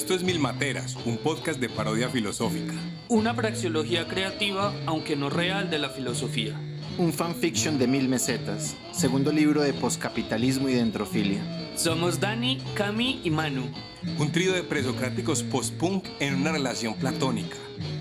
Esto es Mil Materas, un podcast de parodia filosófica. Una praxeología creativa, aunque no real, de la filosofía. Un fanfiction de 1000 mesetas, segundo libro de poscapitalismo y dentrofilia. Somos Dani, Cami y Manu. Un trío de presocráticos post-punk en una relación platónica.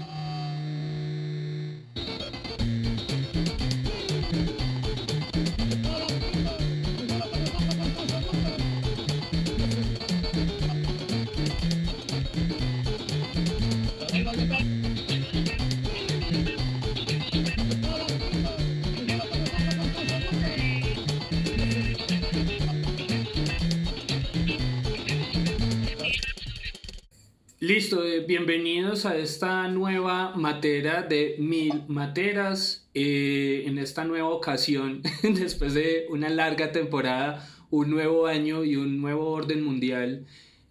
Listo, bienvenidos a esta nueva matera de Mil Materas. En esta nueva ocasión, después de una larga temporada, un nuevo año y un nuevo orden mundial,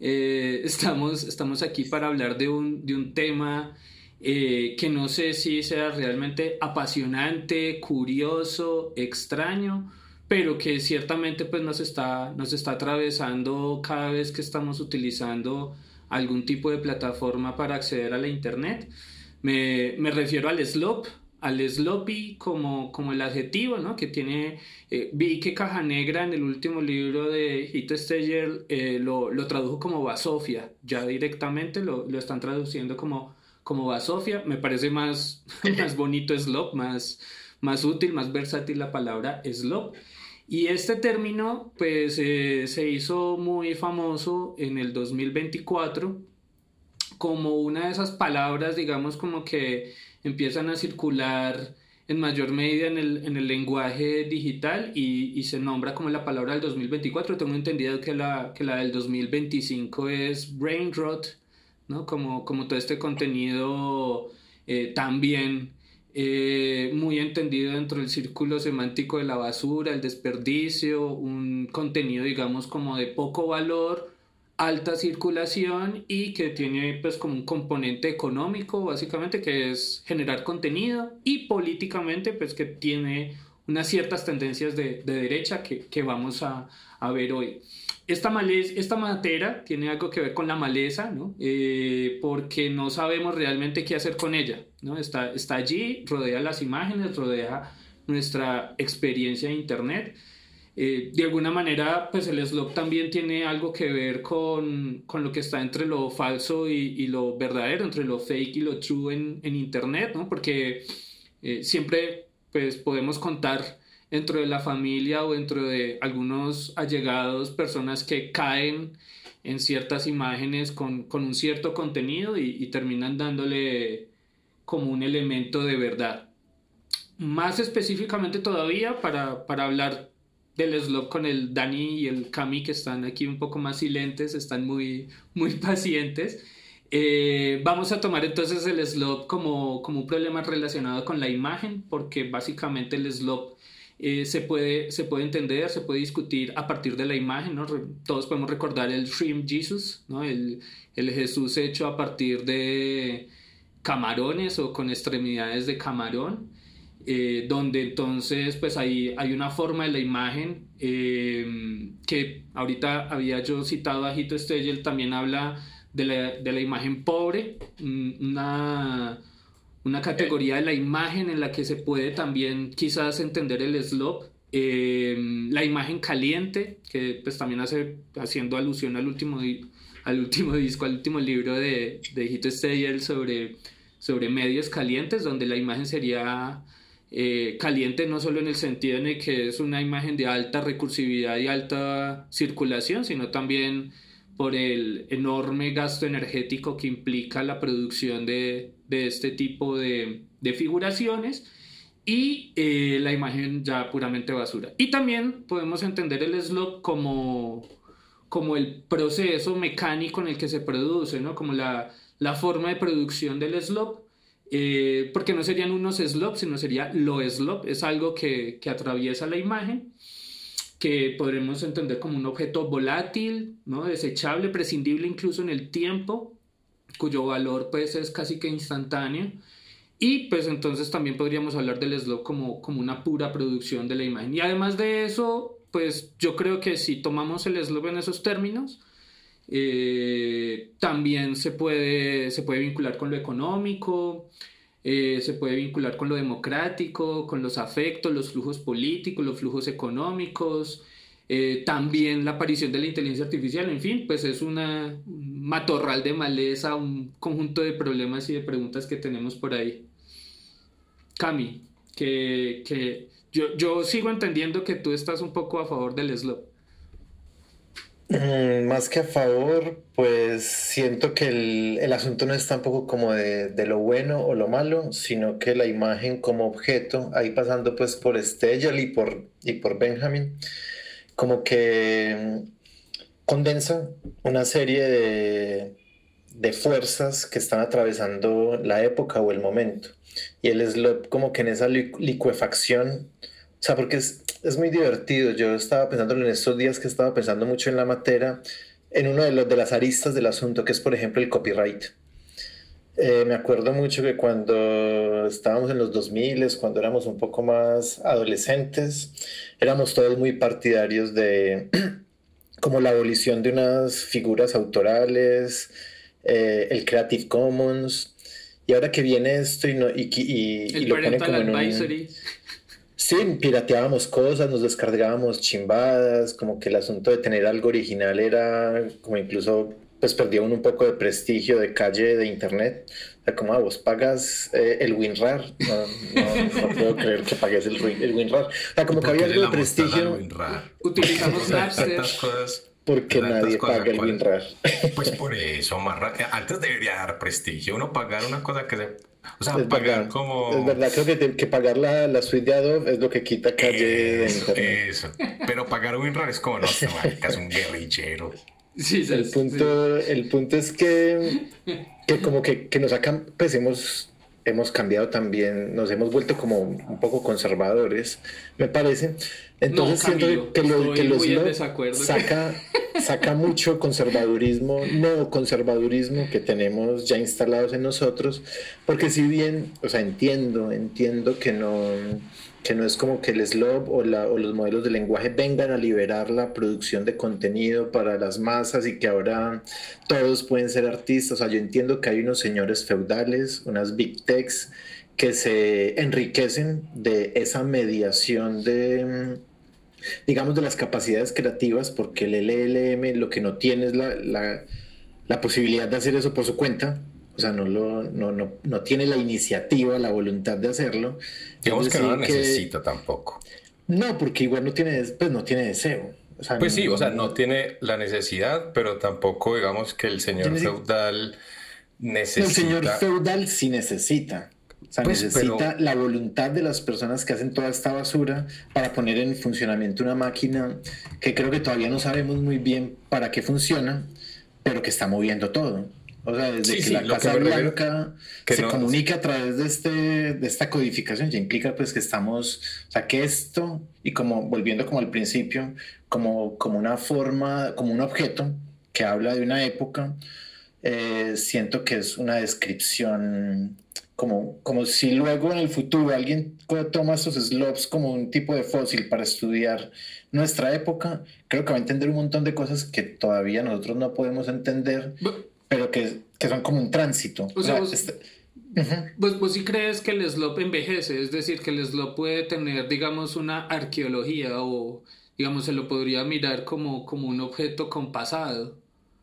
estamos aquí para hablar de un tema que no sé si sea realmente apasionante, curioso, extraño, pero que ciertamente pues nos está atravesando cada vez que estamos utilizando algún tipo de plataforma para acceder a la internet. Me refiero al slop, al sloppy como el adjetivo, ¿no? Que tiene, vi que Cajanegra en el último libro de Hito Steyr lo tradujo como basofia, ya directamente lo están traduciendo como basofia. Me parece más bonito slop, más útil, más versátil la palabra slop. Y este término pues se hizo muy famoso en el 2024 como una de esas palabras, digamos, como que empiezan a circular en mayor medida en el lenguaje digital y se nombra como la palabra del 2024. Tengo entendido que la del 2025 es brain rot, ¿no? Como todo este contenido también muy entendido dentro del círculo semántico de la basura, el desperdicio, un contenido digamos como de poco valor, alta circulación y que tiene pues como un componente económico básicamente, que es generar contenido, y políticamente pues que tiene unas ciertas tendencias de derecha que vamos a ver hoy. Esta matera tiene algo que ver con la maleza, ¿no? Porque no sabemos realmente qué hacer con ella, ¿no? Está allí, rodea las imágenes, rodea nuestra experiencia de internet. De alguna manera, pues el slop también tiene algo que ver con lo que está entre lo falso y lo verdadero, entre lo fake y lo true en internet, ¿no? Porque siempre pues podemos contar dentro de la familia o dentro de algunos allegados, personas que caen en ciertas imágenes con un cierto contenido y terminan dándole como un elemento de verdad. Más específicamente todavía, para hablar del slop con el Dani y el Cami, que están aquí un poco más silentes, están muy pacientes. Vamos a tomar entonces el slop como un problema relacionado con la imagen, porque básicamente el slop se puede entender, se puede discutir a partir de la imagen, ¿no? Todos podemos recordar el Shrimp Jesus, ¿no? El Jesús hecho a partir de camarones o con extremidades de camarón, donde entonces pues hay una forma de la imagen que ahorita había yo citado a Hito Steyr, también habla de la imagen pobre, una categoría de la imagen en la que se puede también quizás entender el slop. La imagen caliente, que pues también haciendo alusión al último disco, al último libro de Hito Steyr sobre medios calientes, donde la imagen sería caliente no solo en el sentido en el que es una imagen de alta recursividad y alta circulación, sino también por el enorme gasto energético que implica la producción de este tipo de figuraciones, y la imagen ya puramente basura. Y también podemos entender el slop como el proceso mecánico en el que se produce, ¿no? Como la forma de producción del slop, porque no serían unos slops, sino sería lo slop. Es algo que atraviesa la imagen, que podremos entender como un objeto volátil, ¿no? Desechable, prescindible incluso en el tiempo, cuyo valor pues es casi que instantáneo. Y pues entonces también podríamos hablar del slop como una pura producción de la imagen. Y además de eso, pues yo creo que si tomamos el slop en esos términos, También se puede vincular con lo económico, se puede vincular con lo democrático, con los afectos, los flujos políticos, los flujos económicos, también la aparición de la inteligencia artificial. En fin, pues es un matorral de maleza, un conjunto de problemas y de preguntas que tenemos por ahí. Cami, que yo sigo entendiendo que tú estás un poco a favor del SLOP. Más que a favor, pues siento que el asunto no es tampoco como de lo bueno o lo malo, sino que la imagen como objeto, ahí pasando pues por Steyl y por Benjamin, como que condensa una serie de fuerzas que están atravesando la época o el momento. Y el SLOP como que en esa licuefacción, o sea, porque es muy divertido. Yo estaba pensando en estos días que estaba pensando mucho en la materia, en uno de las aristas del asunto, que es por ejemplo el copyright. Me acuerdo mucho que cuando estábamos en los 2000, cuando éramos un poco más adolescentes, éramos todos muy partidarios de como la abolición de unas figuras autorales, el Creative Commons, y ahora que viene esto y lo ponen como en un... Sí, pirateábamos cosas, nos descargábamos chimbadas, como que el asunto de tener algo original era como incluso, pues perdía uno un poco de prestigio de calle de internet. O sea, como, vos pagas el WinRAR. No puedo creer que pagues el WinRAR. O sea, como que había algo de prestigio. Utilizamos Napster. Porque nadie paga el WinRAR. Pues por eso, antes debería dar prestigio uno pagar una cosa que se... O sea, es pagar verdad, como... Es verdad, creo que pagar la suite de Adobe es lo que quita calle de internet. Eso, pero pagar WinRAR es como, no, este marica es un guerrillero. Sí, el punto es que como que nos sacan, pues hemos cambiado también, nos hemos vuelto como un poco conservadores, me parece. Entonces no, Camilo, siento que los no saca mucho conservadurismo, no conservadurismo que tenemos ya instalados en nosotros, porque si bien, o sea, entiendo que no es como que el SLOP o los modelos de lenguaje vengan a liberar la producción de contenido para las masas y que ahora todos pueden ser artistas. O sea, yo entiendo que hay unos señores feudales, unas big techs que se enriquecen de esa mediación de, digamos, de las capacidades creativas, porque el LLM lo que no tiene es la posibilidad de hacer eso por su cuenta. O sea, no tiene la iniciativa, la voluntad de hacerlo. Digamos que no lo necesita tampoco. No, porque igual no tiene deseo. O sea, pues sí, o sea, no tiene la necesidad, pero tampoco digamos que el señor feudal necesita... El señor feudal sí necesita. O sea, pues, necesita la voluntad de las personas que hacen toda esta basura para poner en funcionamiento una máquina que creo que todavía no sabemos muy bien para qué funciona, pero que está moviendo todo. O sea, desde que la Casa Blanca se comunica a través de esta codificación, ya implica pues que estamos, o sea, que esto, y como volviendo como al principio, como una forma, como un objeto que habla de una época, siento que es una descripción como si luego en el futuro alguien toma estos SLOPs como un tipo de fósil para estudiar nuestra época, creo que va a entender un montón de cosas que todavía nosotros no podemos entender, pero que son como un tránsito. O sea, ¿vos sí crees que el SLOP envejece? Es decir, que el SLOP puede tener, digamos, una arqueología o, digamos, se lo podría mirar como un objeto con pasado.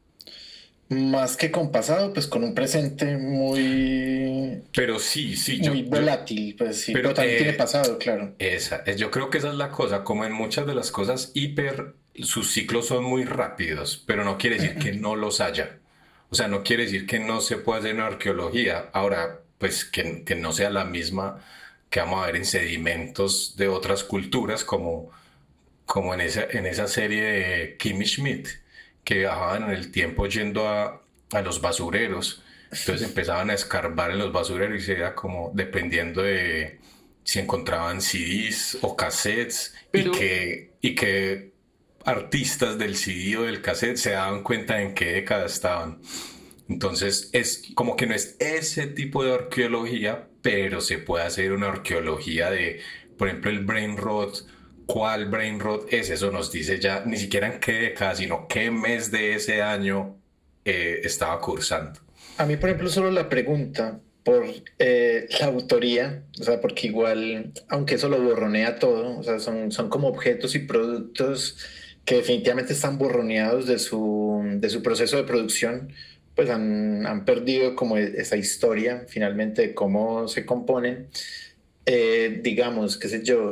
Más que con pasado, pues con un presente muy... Pero sí. Muy volátil, pues sí, pero también tiene pasado, claro. Yo creo que esa es la cosa, como en muchas de las cosas sus ciclos son muy rápidos, pero no quiere decir que no los haya. O sea, no quiere decir que no se pueda hacer una arqueología. Ahora, pues que no sea la misma que vamos a ver en sedimentos de otras culturas, como en esa serie de Kimmy Schmidt, que viajaban en el tiempo yendo a los basureros. Entonces empezaban a escarbar en los basureros y se era como dependiendo de si encontraban CDs o cassettes, y que artistas del CD o del cassette se daban cuenta en qué década estaban. Entonces es como que no es ese tipo de arqueología, pero se puede hacer una arqueología de, por ejemplo, el brain rot. ¿Cuál brain rot es? Eso nos dice ya ni siquiera en qué década, sino qué mes de ese año estaba cursando. A mí, por ejemplo, solo la pregunta por la autoría, o sea, porque igual, aunque eso lo borronea todo, o sea, son como objetos y productos que definitivamente están borroneados de su proceso de producción, pues han perdido como esa historia finalmente de cómo se componen. Digamos, qué sé yo,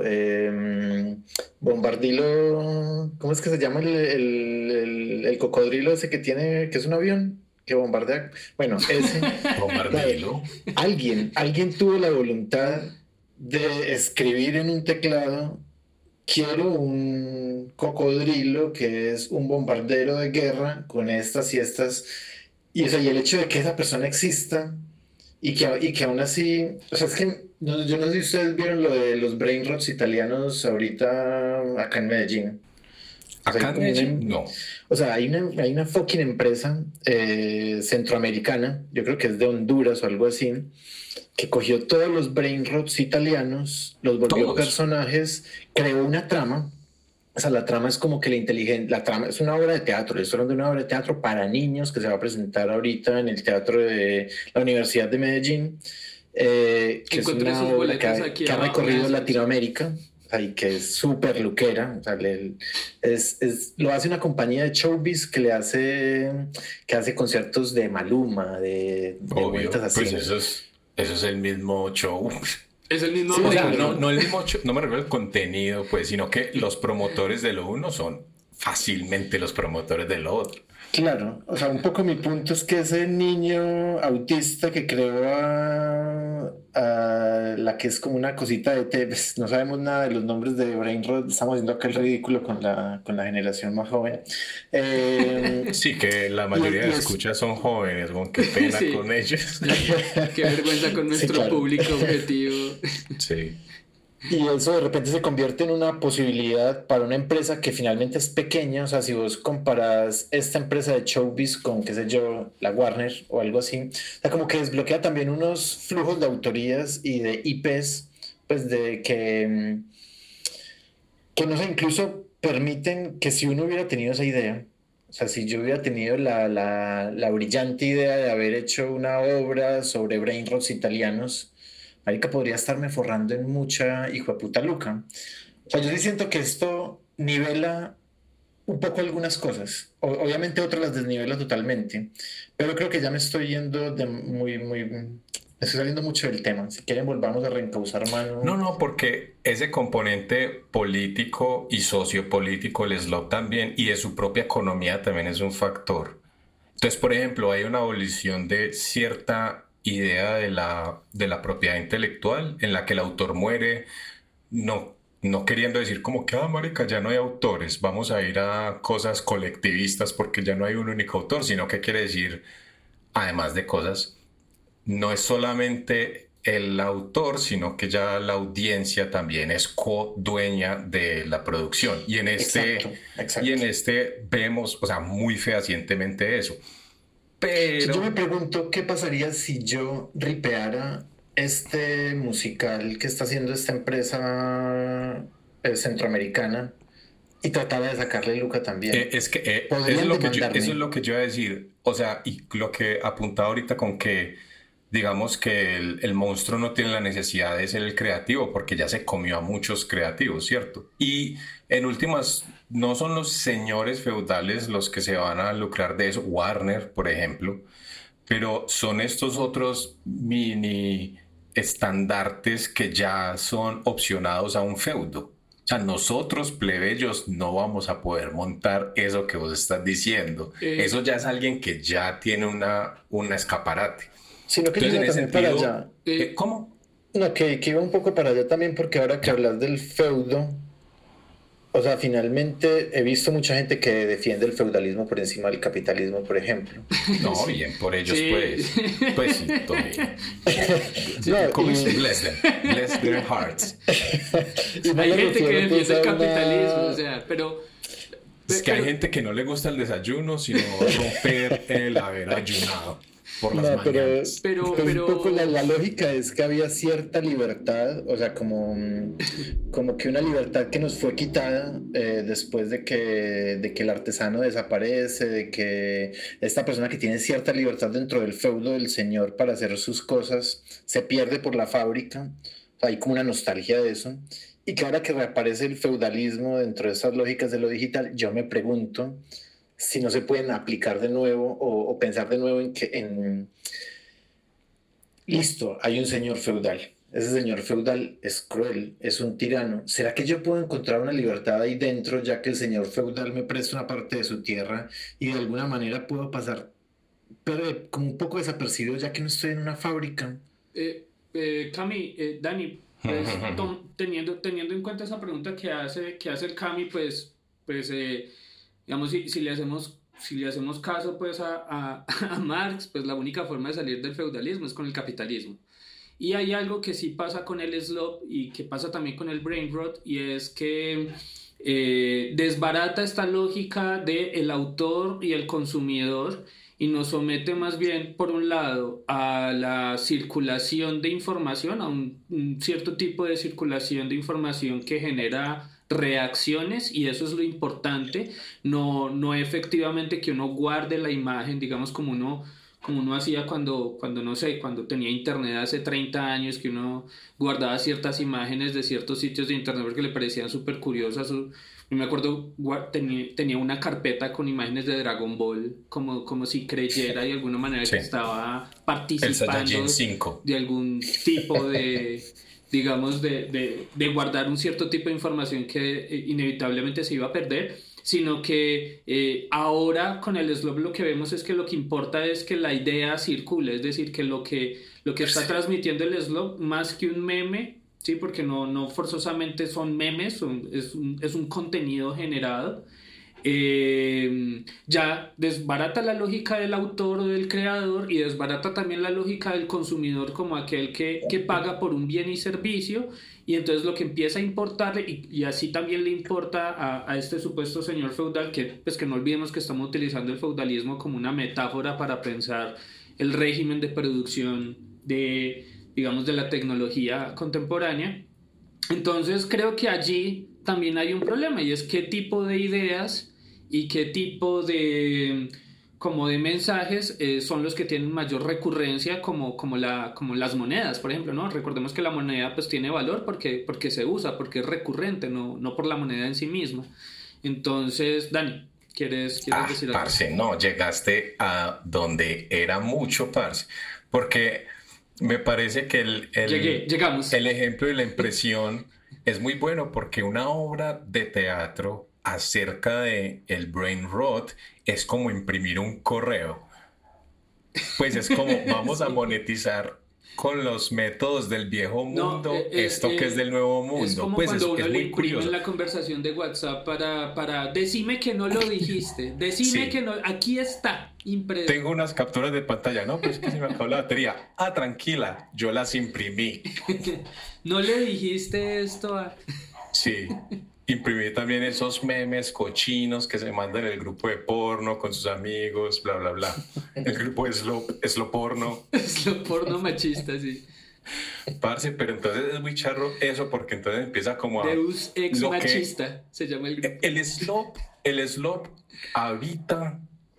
Bombardilo, ¿cómo es que se llama el cocodrilo ese que tiene, que es un avión? Que bombardea. Bueno, ese. Bombardilo. Alguien tuvo la voluntad de escribir en un teclado: quiero un cocodrilo que es un bombardero de guerra con estas y estas. Y, o sea, y el hecho de que esa persona exista y que aún así, o sea, es que yo no sé si ustedes vieron lo de los brain rots italianos ahorita acá en Medellín. O sea, Acá hay en como Medellín, no. o sea, hay una fucking empresa centroamericana, yo creo que es de Honduras o algo así, que cogió todos los brain rots italianos, los volvió Todos. personajes, creó una trama. O sea, la trama es como que la trama es una obra de teatro, es de una obra de teatro para niños que se va a presentar ahorita en el teatro de la Universidad de Medellín, que es Encontré una sus obra boletas aquí que ha abajo, recorrido eso. Latinoamérica, o sea, y que es súper luquera. O sea, lo hace una compañía de showbiz que hace conciertos de Maluma, de Obvio, vueltas así. pues eso es el mismo show. Es el mismo Sí, O sea, ritmo, no el mismo show, no me refiero al contenido, pues, sino que los promotores de lo uno son fácilmente los promotores de lo otro. Claro, o sea, un poco mi punto es que ese niño autista que creó a la que es como una cosita de té, pues, no sabemos nada de los nombres de Brain Rot, estamos haciendo aquel ridículo con la generación más joven. Sí, que la mayoría de escuchas son jóvenes, con qué pena Sí. con ellos. Qué vergüenza con nuestro claro. público objetivo. Sí. Y eso de repente se convierte en una posibilidad para una empresa que finalmente es pequeña. O sea, si vos comparas esta empresa de showbiz con, qué sé yo, la Warner o algo así, o sea, como que desbloquea también unos flujos de autorías y de IPs, pues de que no sé, incluso permiten que si uno hubiera tenido esa idea, o sea, si yo hubiera tenido la brillante idea de haber hecho una obra sobre brain rots italianos, marica, podría estarme forrando en mucha hijo de puta luca. O sea, yo sí siento que esto nivela un poco algunas cosas. Obviamente otras las desnivela totalmente. Pero creo que ya me estoy yendo me estoy saliendo mucho del tema. Si quieren, volvamos a reencauzar mano. No, porque ese componente político y sociopolítico, el slot también, y de su propia economía también es un factor. Entonces, por ejemplo, hay una abolición de cierta idea de la propiedad intelectual en la que el autor muere, no queriendo decir como que, marica, ya no hay autores, vamos a ir a cosas colectivistas porque ya no hay un único autor, sino que quiere decir, además de cosas, no es solamente el autor, sino que ya la audiencia también es co-dueña de la producción. Y en Exacto. y en este vemos, o sea, muy fehacientemente eso. Yo me Pero pregunto qué pasaría si yo ripeara este musical que está haciendo esta empresa centroamericana y tratara de sacarle luca también. es que Podrían eso demandarme. es lo que yo iba a decir. O sea, y lo que apuntaba ahorita con que, digamos que el monstruo no tiene la necesidad de ser el creativo porque ya se comió a muchos creativos, ¿cierto? Y en últimas, no son los señores feudales los que se van a lucrar de eso, Warner, por ejemplo, pero son estos otros mini estandartes que ya son opcionados a un feudo. O sea, nosotros plebeyos no vamos a poder montar eso que vos estás diciendo. Eso ya es alguien que ya tiene una escaparate. Sino que yo Entonces, iba en ese también para sentido, allá. ¿cómo? No, que iba un poco para allá también porque ahora que hablas del feudo, o sea, finalmente he visto mucha gente que defiende el feudalismo por encima del capitalismo, por ejemplo. No, bien, por ellos, Sí. pues sí, todo bien. No, ¿Cómo y- es? Bless them, bless their hearts. y no Hay me gente que refiero, pues, defiende el a una- capitalismo, o sea, pero... Es que hay pero- gente que no le gusta el desayuno, sino romper el haber ayunado. por las No, mañanas. Pero- un poco la lógica es que había cierta libertad, o sea, como que una libertad que nos fue quitada después de que el artesano desaparece, de que esta persona que tiene cierta libertad dentro del feudo del señor para hacer sus cosas se pierde por la fábrica. O sea, hay como una nostalgia de eso. Y que ahora que reaparece el feudalismo dentro de esas lógicas de lo digital, yo me pregunto si no se pueden aplicar de nuevo o pensar de nuevo listo, hay un señor feudal. Ese señor feudal es cruel, es un tirano. ¿Será que yo puedo encontrar una libertad ahí dentro, ya que el señor feudal me presta una parte de su tierra y de alguna manera puedo pasar como un poco desapercibido, ya que no estoy en una fábrica? Cami, Dani, pues, teniendo en cuenta esa pregunta que hace el Cami, digamos, si le hacemos caso pues a Marx, pues la única forma de salir del feudalismo es con el capitalismo. Y hay algo que sí pasa con el slop y que pasa también con el brain rot, y es que desbarata esta lógica del autor y el consumidor y nos somete más bien, por un lado, a la circulación de información, a un cierto tipo de circulación de información que genera reacciones, y eso es lo importante, no efectivamente que uno guarde la imagen, digamos, como uno hacía cuando no sé, cuando tenía internet hace 30 años, que uno guardaba ciertas imágenes de ciertos sitios de internet porque le parecían súper curiosas. Yo me acuerdo, tenía una carpeta con imágenes de Dragon Ball, como si creyera de alguna manera que estaba El participando Saiyajin 5. de algún tipo de, digamos, de guardar un cierto tipo de información que inevitablemente se iba a perder, sino que ahora con el slop lo que vemos es que lo que importa es que la idea circule, es decir, que lo que está transmitiendo el slop, más que un meme, ¿sí? Porque no forzosamente son memes, es un contenido generado. Ya desbarata la lógica del autor o del creador, y desbarata también la lógica del consumidor como aquel que paga por un bien y servicio, y entonces lo que empieza a importarle, y así también le importa a este supuesto señor feudal, pues que no olvidemos que estamos utilizando el feudalismo como una metáfora para pensar el régimen de producción digamos, de la tecnología contemporánea. Entonces creo que allí también hay un problema, y es qué tipo de ideas y qué tipo de mensajes son los que tienen mayor recurrencia, como las monedas, por ejemplo, ¿no? Recordemos que la moneda pues tiene valor porque se usa, porque es recurrente, no por la moneda en sí misma. Entonces, Dani, ¿quieres decir algo? Parce, no, llegaste a donde era mucho, parce, porque me parece que Llegamos. el ejemplo de la impresión es muy bueno, porque una obra de teatro acerca de el brain rot es como imprimir un correo. Pues es como vamos a monetizar con los métodos del viejo mundo esto que es del nuevo mundo. Es como pues cuando uno es le muy imprime curioso. en la conversación de WhatsApp para decime que no lo dijiste, decime Sí. que no, aquí está, impreso. Tengo unas capturas de pantalla, no, pues es que se me acabó la batería. Ah, tranquila, yo las imprimí. No le dijiste esto a... Sí, imprimí también esos memes cochinos que se mandan en el grupo de porno con sus amigos, bla, bla, bla. El grupo es lo porno. Es lo porno machista, sí. Parce, pero entonces es muy charro eso, porque entonces empieza como a... Deus ex lo que- machista se llama el grupo. El slop habita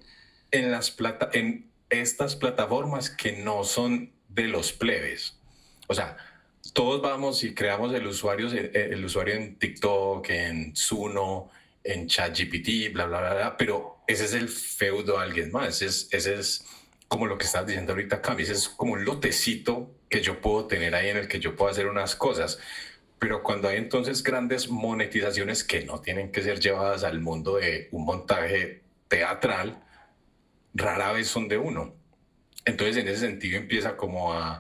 en en estas plataformas que no son de los plebes. O sea, todos vamos y creamos el usuario en TikTok, en Suno, en ChatGPT, bla, bla, bla, bla, pero ese es el feudo de alguien más. Ese es como lo que estás diciendo ahorita, Cami. Ese es como un lotecito que yo puedo tener ahí en el que yo puedo hacer unas cosas. Pero cuando hay entonces grandes monetizaciones que no tienen que ser llevadas al mundo de un montaje teatral, rara vez son de uno. Entonces, en ese sentido, empieza como a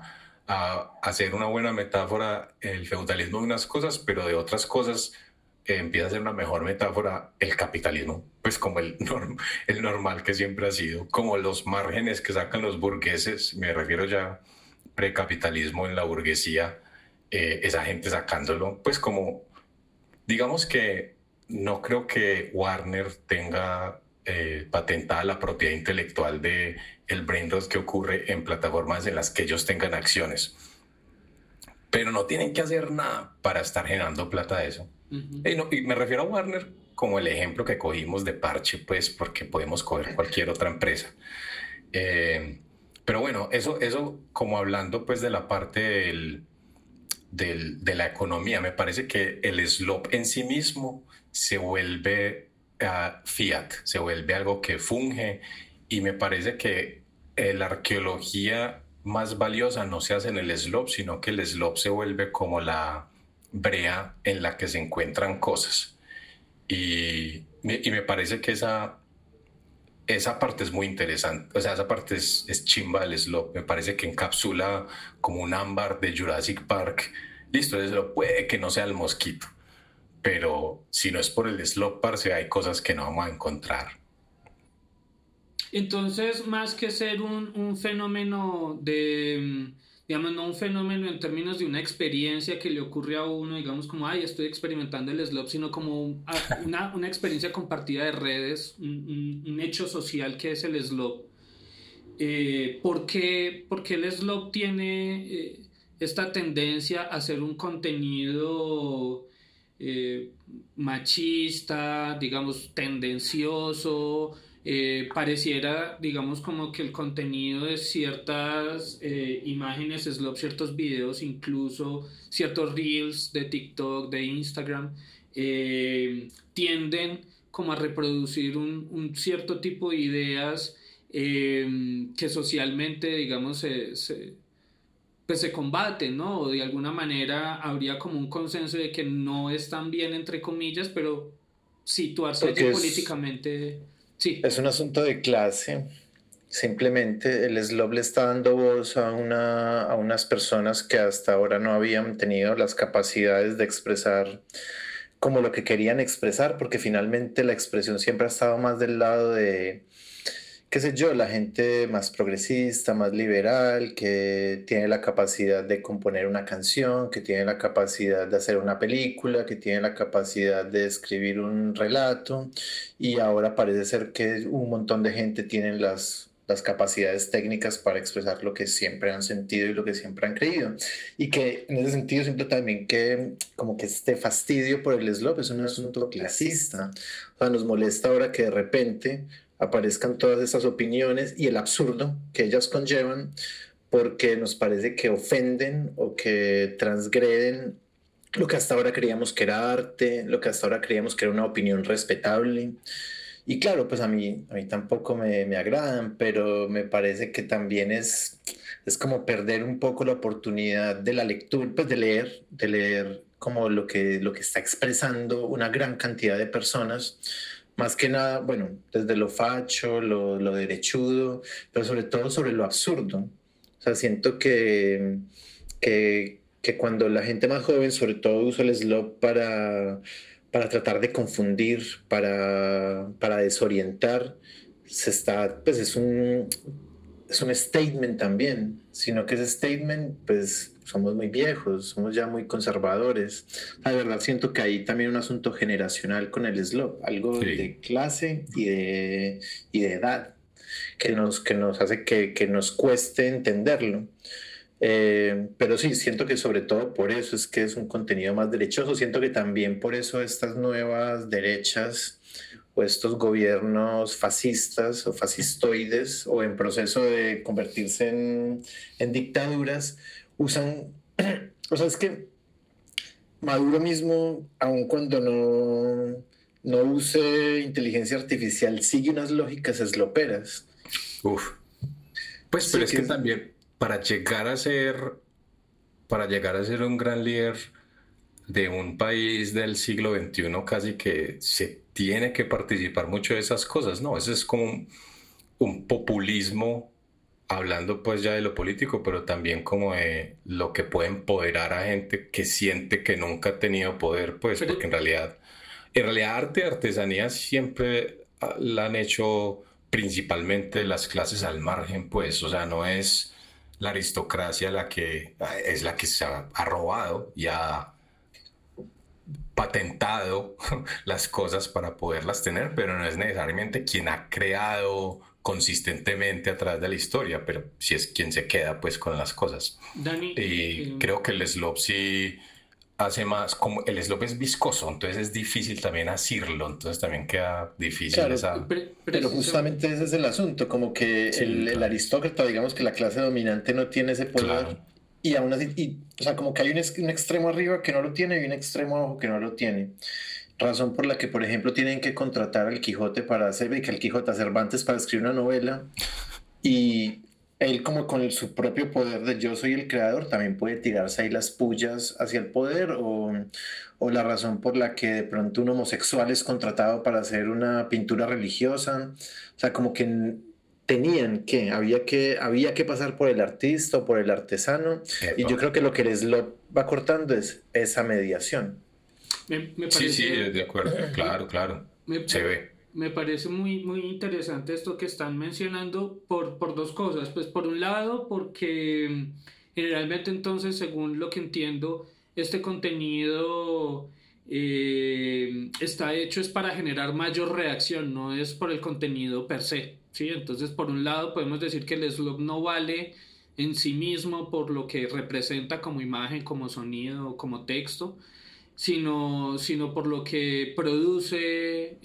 hacer una buena metáfora el feudalismo de unas cosas, pero de otras cosas empieza a ser una mejor metáfora el capitalismo, pues como el normal que siempre ha sido, como los márgenes que sacan los burgueses, me refiero ya precapitalismo en la burguesía, esa gente sacándolo, pues como, digamos que no creo que Warner tenga patentada la propiedad intelectual de el brain rot que ocurre en plataformas en las que ellos tengan acciones. Pero no tienen que hacer nada para estar generando plata de eso. Y me refiero a Warner como el ejemplo que cogimos de parche, pues porque podemos coger cualquier otra empresa. Pero bueno, eso como hablando pues de la parte de la economía, me parece que el slop en sí mismo se vuelve fiat, se vuelve algo que funge, y me parece que la arqueología más valiosa no se hace en el slop, sino que el slop se vuelve como la brea en la que se encuentran cosas. Y me parece que esa parte es muy interesante. O sea, esa parte es chimba del slop. Me parece que encapsula como un ámbar de Jurassic Park. Listo, el slop puede que no sea el mosquito, pero si no es por el slop, parce, hay cosas que no vamos a encontrar. Entonces, más que ser un fenómeno digamos, no un fenómeno en términos de una experiencia que le ocurre a uno, digamos, como, ay, estoy experimentando el slop, sino como una experiencia compartida de redes, un hecho social que es el slop. ¿Por qué el slop tiene esta tendencia a ser un contenido machista, digamos, tendencioso? Pareciera, digamos, como que el contenido de ciertas imágenes slop, ciertos videos, incluso ciertos reels de TikTok, de Instagram, tienden como a reproducir un cierto tipo de ideas que socialmente, digamos, pues se combaten, ¿no? O de alguna manera habría como un consenso de que no están bien, entre comillas, pero situarse allí políticamente... Sí. Es un asunto de clase. Simplemente el slop le está dando voz a unas personas que hasta ahora no habían tenido las capacidades de expresar como lo que querían expresar, porque finalmente la expresión siempre ha estado más del lado de, qué sé yo, la gente más progresista, más liberal, que tiene la capacidad de componer una canción, que tiene la capacidad de hacer una película, que tiene la capacidad de escribir un relato, y ahora parece ser que un montón de gente tiene las capacidades técnicas para expresar lo que siempre han sentido y lo que siempre han creído. Y que en ese sentido siento también que como que este fastidio por el slop es un asunto clasista. O sea, nos molesta ahora que de repente aparezcan todas esas opiniones y el absurdo que ellas conllevan, porque nos parece que ofenden o que transgreden lo que hasta ahora creíamos que era arte, lo que hasta ahora creíamos que era una opinión respetable. Y claro, pues a mí tampoco me agradan, pero me parece que también es como perder un poco la oportunidad de la lectura, pues de leer como lo que está expresando una gran cantidad de personas. Más que nada, bueno, desde lo facho, lo derechudo, pero sobre todo sobre lo absurdo. O sea, siento que cuando la gente más joven, sobre todo, usa el slop para tratar de confundir, para desorientar, pues es un statement también, sino que ese statement, pues somos muy viejos, somos ya muy conservadores. La verdad siento que hay también un asunto generacional con el slop, algo de clase y de edad, que nos hace que nos cueste entenderlo. Pero sí, siento que sobre todo por eso es que es un contenido más derechoso. Siento que también por eso estas nuevas derechas o estos gobiernos fascistas o fascistoides o en proceso de convertirse en dictaduras usan, o sea, es que Maduro mismo, aun cuando no use inteligencia artificial, sigue unas lógicas esloperas. Pues, pero es que también para llegar a ser un gran líder de un país del siglo XXI, casi que se tiene que participar mucho de esas cosas, ¿no? Eso es como un populismo, hablando pues ya de lo político, pero también como de lo que puede empoderar a gente que siente que nunca ha tenido poder, pues, porque en realidad arte y artesanía siempre la han hecho principalmente las clases al margen, pues, o sea, no es la aristocracia la que se ha robado y ha patentado las cosas para poderlas tener, pero no es necesariamente quien ha creado consistentemente a través de la historia, pero sí es quien se queda pues con las cosas. Dani, Y creo que el slope sí hace más, como el slope es viscoso, entonces es difícil también asirlo, entonces también queda difícil Claro, esa... pero justamente ese es el asunto, como que Sí, el claro. aristócrata, digamos que la clase dominante no tiene ese poder Claro. y aún así, o sea, como que hay un extremo arriba que no lo tiene y un extremo abajo que no lo tiene. Razón por la que, por ejemplo, tienen que contratar al Quijote para hacer, que al Quijote a Cervantes para escribir una novela y él como con su propio poder de yo soy el creador también puede tirarse ahí las pullas hacia el poder o la razón por la que de pronto un homosexual es contratado para hacer una pintura religiosa, o sea, como que había que pasar por el artista o por el artesano y yo Epa. creo que lo que el slot va cortando es esa mediación. me Sí, sí, parece, de acuerdo, claro, claro, me, se ve. me parece muy, muy interesante esto que están mencionando por dos cosas. Pues por un lado, porque generalmente entonces, según lo que entiendo, este contenido está hecho es para generar mayor reacción, no es por el contenido per se, ¿sí? Entonces, por un lado, podemos decir que el slop no vale en sí mismo por lo que representa como imagen, como sonido, como texto, sino por lo que produce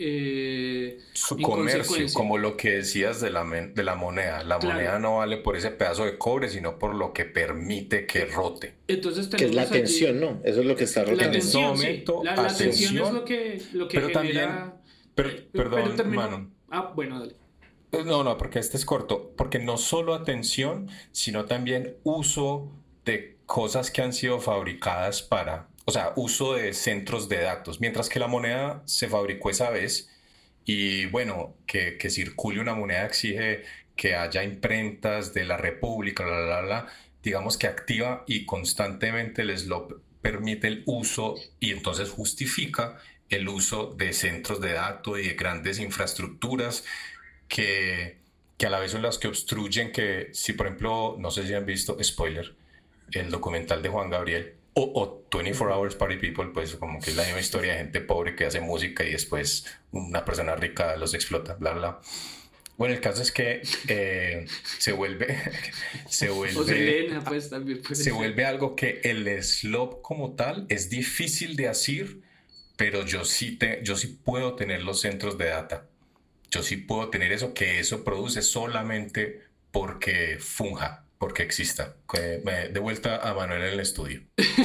Su en comercio, consecuencia. como lo que decías de de la moneda. La moneda Claro. no vale por ese pedazo de cobre, sino por lo que permite que rote. Entonces Que es la tenemos atención, allí ¿no? Eso es lo que está la En rotando. este atención, sí. momento, La atención es atención, lo que pero también, genera. Pero perdón, termino. Manon. Ah, bueno, dale. No, no, porque este es corto, porque no solo atención, sino también uso de cosas que han sido fabricadas para, o sea, uso de centros de datos, mientras que la moneda se fabricó esa vez y bueno, que circule una moneda exige que haya imprentas de la República, digamos que activa y constantemente el slot permite el uso y entonces justifica el uso de centros de datos y de grandes infraestructuras que, que a la vez son las que obstruyen que, si por ejemplo, no sé si han visto, spoiler, el documental de Juan Gabriel o 24 Hours Party People, pues como que es la misma historia de gente pobre que hace música y después una persona rica los explota, bla, bla. Bueno, el caso es que se vuelve, se O vuelve, Selena, pues también puede se ser. vuelve algo que el slop como tal es difícil de hacer, pero yo sí puedo tener los centros de data. Yo sí puedo tener eso, que eso produce solamente porque funja, porque exista. De vuelta a Manuel en el estudio.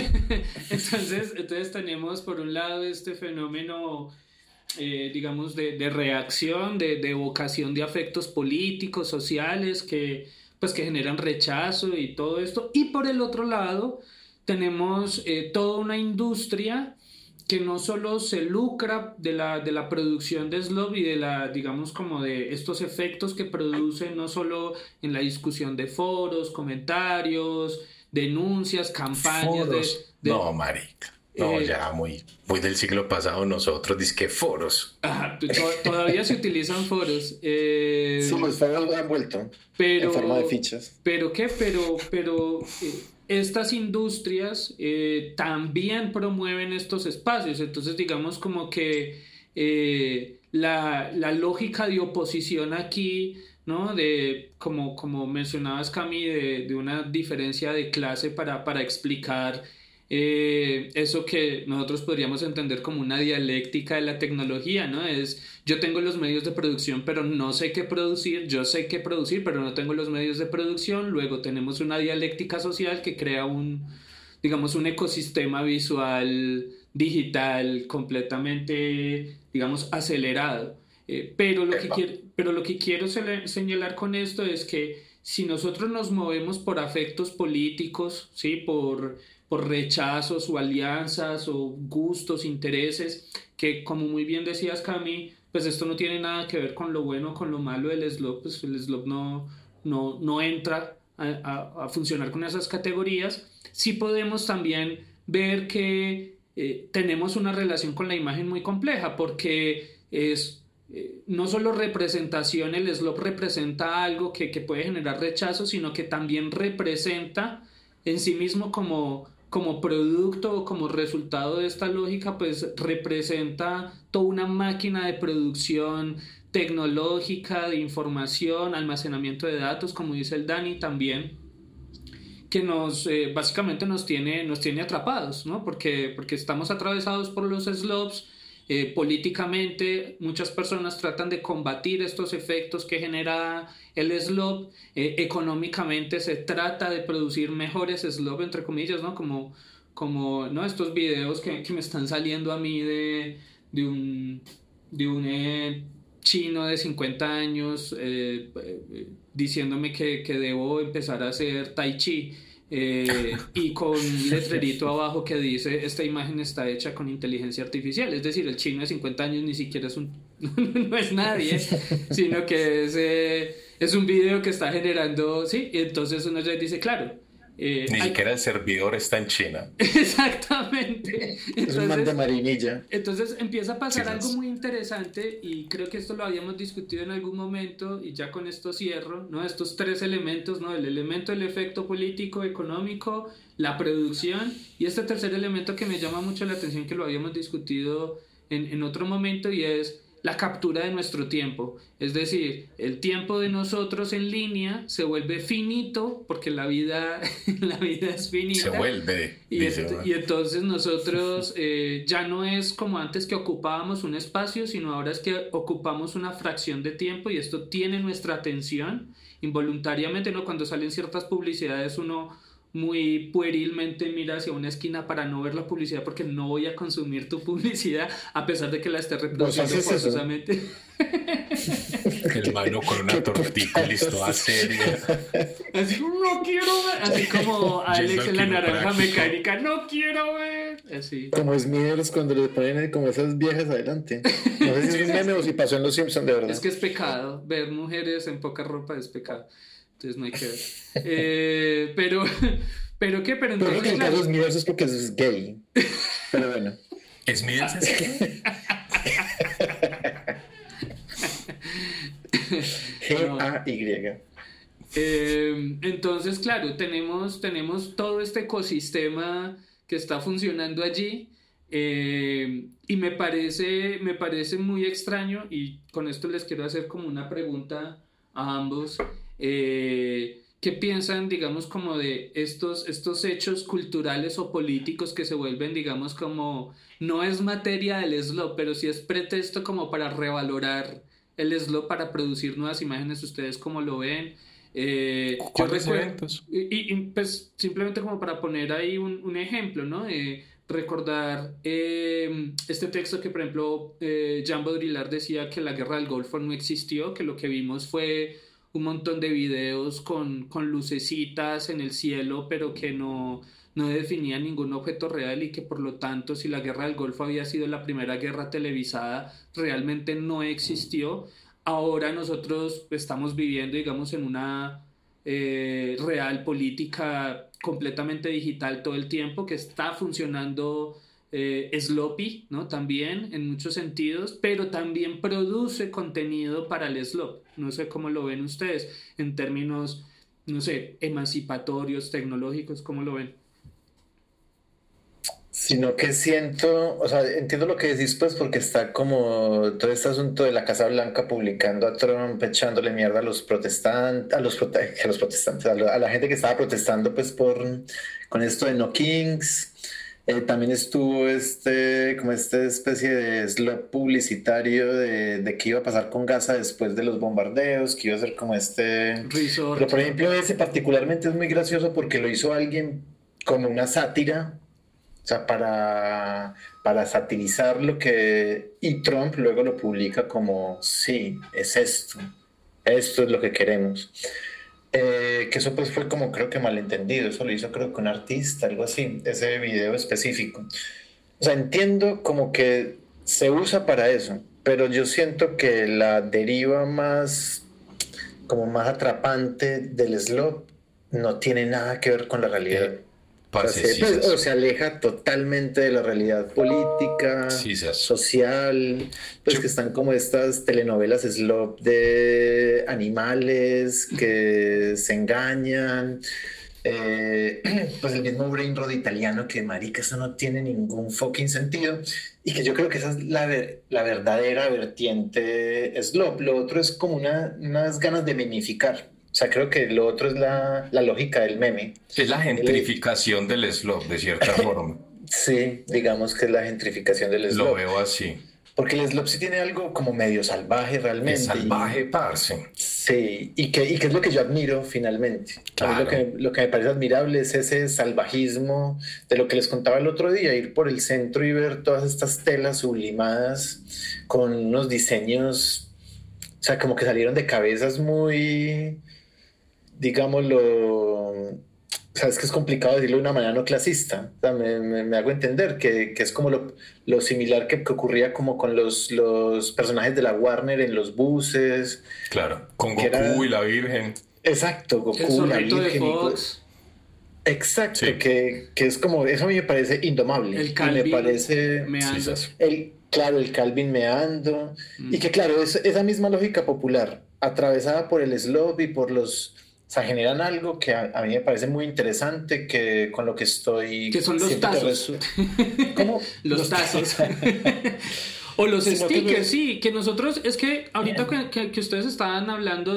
Entonces tenemos por un lado este fenómeno, digamos, de reacción, de evocación de afectos políticos, sociales, pues, que generan rechazo y todo esto. Y por el otro lado tenemos toda una industria que no solo se lucra de la producción de Slop y de la, digamos, como de estos efectos que produce, no solo en la discusión de foros, comentarios, denuncias, campañas Foros. de No, marica. No, eh, ya muy del siglo pasado nosotros, dizque foros. ajá, todavía se utilizan foros, Sí, los fuegos han vuelto en forma de pero, fichas. pero ¿qué? Estas industrias también promueven estos espacios, entonces digamos como que la lógica de oposición aquí, ¿no? De, como mencionabas, Cami, de una diferencia de clase para explicar eso que nosotros podríamos entender como una dialéctica de la tecnología, ¿no? Es, yo tengo los medios de producción, pero no sé qué producir, yo sé qué producir, pero no tengo los medios de producción, luego tenemos una dialéctica social que crea digamos, un ecosistema visual digital completamente, digamos, acelerado. Epa. Pero lo que quiero señalar con esto es que si nosotros nos movemos por afectos políticos, ¿sí? Por rechazos o alianzas o gustos, intereses, que como muy bien decías, Cami, pues esto no tiene nada que ver con lo bueno o con lo malo del slot, pues el slot no entra a funcionar con esas categorías. Sí podemos también ver que tenemos una relación con la imagen muy compleja, porque es no solo representación, el slop representa algo que puede generar rechazo, sino que también representa en sí mismo como producto o como resultado de esta lógica, pues representa toda una máquina de producción tecnológica, de información, almacenamiento de datos, como dice el Dani también, que básicamente nos tiene atrapados, ¿no? Porque estamos atravesados por los slopes. Políticamente muchas personas tratan de combatir estos efectos que genera el slop. Económicamente se trata de producir mejores slop, entre comillas, ¿no? Como ¿no? Estos videos que me están saliendo a mí de un chino de 50 años diciéndome que debo empezar a hacer tai chi. Y con un letrerito abajo que dice: esta imagen está hecha con inteligencia artificial. Es decir, el chino de 50 años ni siquiera no es nadie, sino que es un video que está generando, sí, y entonces uno ya dice, claro, ni siquiera el servidor está en China. Exactamente. Entonces, es un man de marinilla. Entonces empieza a pasar algo muy interesante, y creo que esto lo habíamos discutido en algún momento, y ya con esto cierro, ¿no? Estos tres elementos, ¿no? El elemento del efecto político, económico, la producción, y este tercer elemento que me llama mucho la atención, que lo habíamos discutido en otro momento, y es la captura de nuestro tiempo. Es decir, el tiempo de nosotros en línea se vuelve finito, porque la vida es finita. Se vuelve. Y entonces nosotros ya no es como antes, que ocupábamos un espacio, sino ahora es que ocupamos una fracción de tiempo, y esto tiene nuestra atención involuntariamente, ¿no? Cuando salen ciertas publicidades, uno muy puerilmente mira hacia una esquina para no ver la publicidad, porque no voy a consumir tu publicidad, a pesar de que la esté reproduciendo forzosamente. El mano con una tortica listo a serie. Así, no quiero ver. Así como Alex en la naranja mecánica, no quiero ver. Así. Como Smithers cuando le ponen como esas viejas adelante. No sé si es un meme o si pasó en Los Simpsons, de verdad. Es que es pecado. Ver mujeres en poca ropa es pecado. Entonces no hay que ver. Pero ¿qué? Pero entonces, creo que en el caso de Smithers es porque es gay. Pero bueno. ¿Smithers es gay? G-A-Y. Entonces, claro, tenemos todo este ecosistema que está funcionando allí, y me parece muy extraño, y con esto les quiero hacer como una pregunta a ambos. ¿Qué piensan, digamos, como de estos hechos culturales o políticos que se vuelven, digamos, como, no es materia del slop, pero sí es pretexto como para revalorar el slop, para producir nuevas imágenes? ¿Ustedes cómo lo ven? ¿Cuáles eventos? Y pues simplemente como para poner ahí un ejemplo, ¿no? Recordar este texto que, por ejemplo, Jean Baudrillard decía que la guerra del Golfo no existió, que lo que vimos fue un montón de videos con lucecitas en el cielo, pero que no definían ningún objeto real, y que por lo tanto, si la guerra del Golfo había sido la primera guerra televisada, realmente no existió. Ahora nosotros estamos viviendo, digamos, en una real política completamente digital todo el tiempo, que está funcionando sloppy, ¿no? También en muchos sentidos, pero también produce contenido para el slop. No sé cómo lo ven ustedes en términos, no sé, emancipatorios, tecnológicos. ¿Cómo lo ven? Sino que siento, o sea, entiendo lo que decís, pues, porque está como todo este asunto de la Casa Blanca publicando a Trump, echándole mierda a los protestantes, a la gente que estaba protestando, pues, con esto de No Kings. También estuvo como esta especie de slot publicitario de qué iba a pasar con Gaza después de los bombardeos, que iba a ser como resort. Pero por ejemplo, ese particularmente es muy gracioso porque lo hizo alguien como una sátira, o sea, para satirizar lo que... Y Trump luego lo publica como, sí, es esto es lo que queremos. Que eso pues fue como, creo que malentendido. Eso lo hizo, creo que un artista, algo así, ese video específico. O sea, entiendo como que se usa para eso, pero yo siento que la deriva más atrapante del slop no tiene nada que ver con la realidad. O se aleja totalmente de la realidad política, social, pues que están como estas telenovelas slop de animales que se engañan. pues el mismo brainrot italiano que marica, eso no tiene ningún fucking sentido y que yo creo que esa es la verdadera vertiente slop. Lo otro es como unas ganas de mimificar. O sea, creo que lo otro es la lógica del meme. Es la gentrificación del slop, de cierta forma. Sí, digamos que es la gentrificación del slop. Lo veo así. Porque el slop sí tiene algo como medio salvaje realmente. Es salvaje, parce. Sí, y que es lo que yo admiro finalmente. Claro. Lo que me parece admirable es ese salvajismo de lo que les contaba el otro día, ir por el centro y ver todas estas telas sublimadas con unos diseños, o sea, como que salieron de cabezas muy, digámoslo, o sea, es que es complicado decirlo de una manera no clasista. O sea, me hago entender que es como lo similar que ocurría como con los personajes de la Warner en los buses. Claro, con que Goku y la Virgen. Exacto, El Goku, la zorrito de Virgen. Fox. Exacto, Sí. que es como, eso a mí me parece indomable. El Y Calvin me parece, meando. Sí. claro, el Calvin meando. Y que claro, esa misma lógica popular, atravesada por el slop y por los... O sea, generan algo que a mí me parece muy interesante, que con lo que estoy... Que son los siento que tazos. ¿Cómo? Los tazos. O los Sino que stickers, no- sí, que nosotros, es que ahorita que ustedes estaban hablando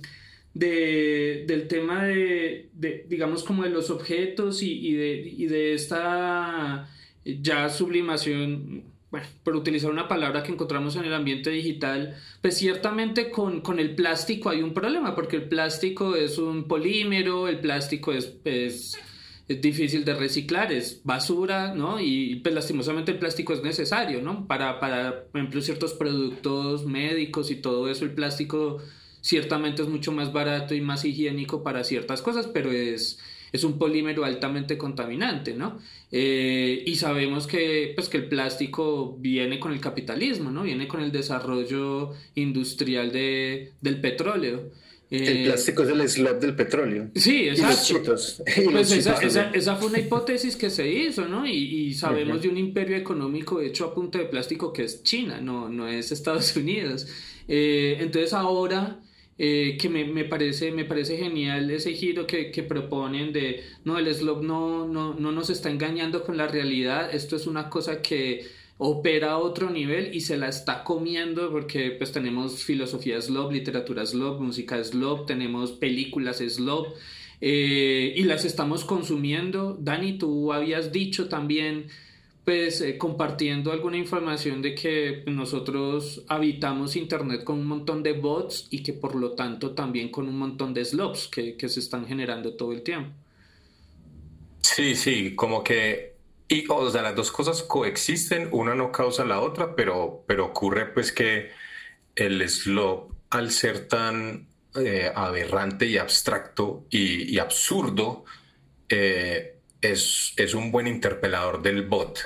del tema digamos, como de los objetos y de esta ya sublimación, bueno, por utilizar una palabra que encontramos en el ambiente digital, pues ciertamente con el plástico hay un problema, porque el plástico es un polímero, el plástico es difícil de reciclar, es basura, ¿no? Y pues lastimosamente el plástico es necesario, ¿no? Para, por ejemplo, ciertos productos médicos y todo eso, el plástico ciertamente es mucho más barato y más higiénico para ciertas cosas, pero es un polímero altamente contaminante, ¿no? Y sabemos que, pues, que el plástico viene con el capitalismo, ¿no? Viene con el desarrollo industrial del petróleo. El plástico es el slop del petróleo. Sí, Y los exacto. chitos. Y los Pues chitos también. esa fue una hipótesis que se hizo, ¿no? Y sabemos de un imperio económico hecho a punta de plástico que es China, no es Estados Unidos. Entonces ahora que me parece genial ese giro que proponen de, no, el slop no nos está engañando con la realidad, esto es una cosa que opera a otro nivel y se la está comiendo porque pues tenemos filosofía slop, literatura slop, música slop, tenemos películas slop y las estamos consumiendo. Dani, tú habías dicho también pues compartiendo alguna información de que nosotros habitamos internet con un montón de bots y que por lo tanto también con un montón de slops que se están generando todo el tiempo. Sí, como que, y, o sea, las dos cosas coexisten, una no causa la otra, pero ocurre pues que el slop, al ser tan aberrante y abstracto y absurdo, es un buen interpelador del bot.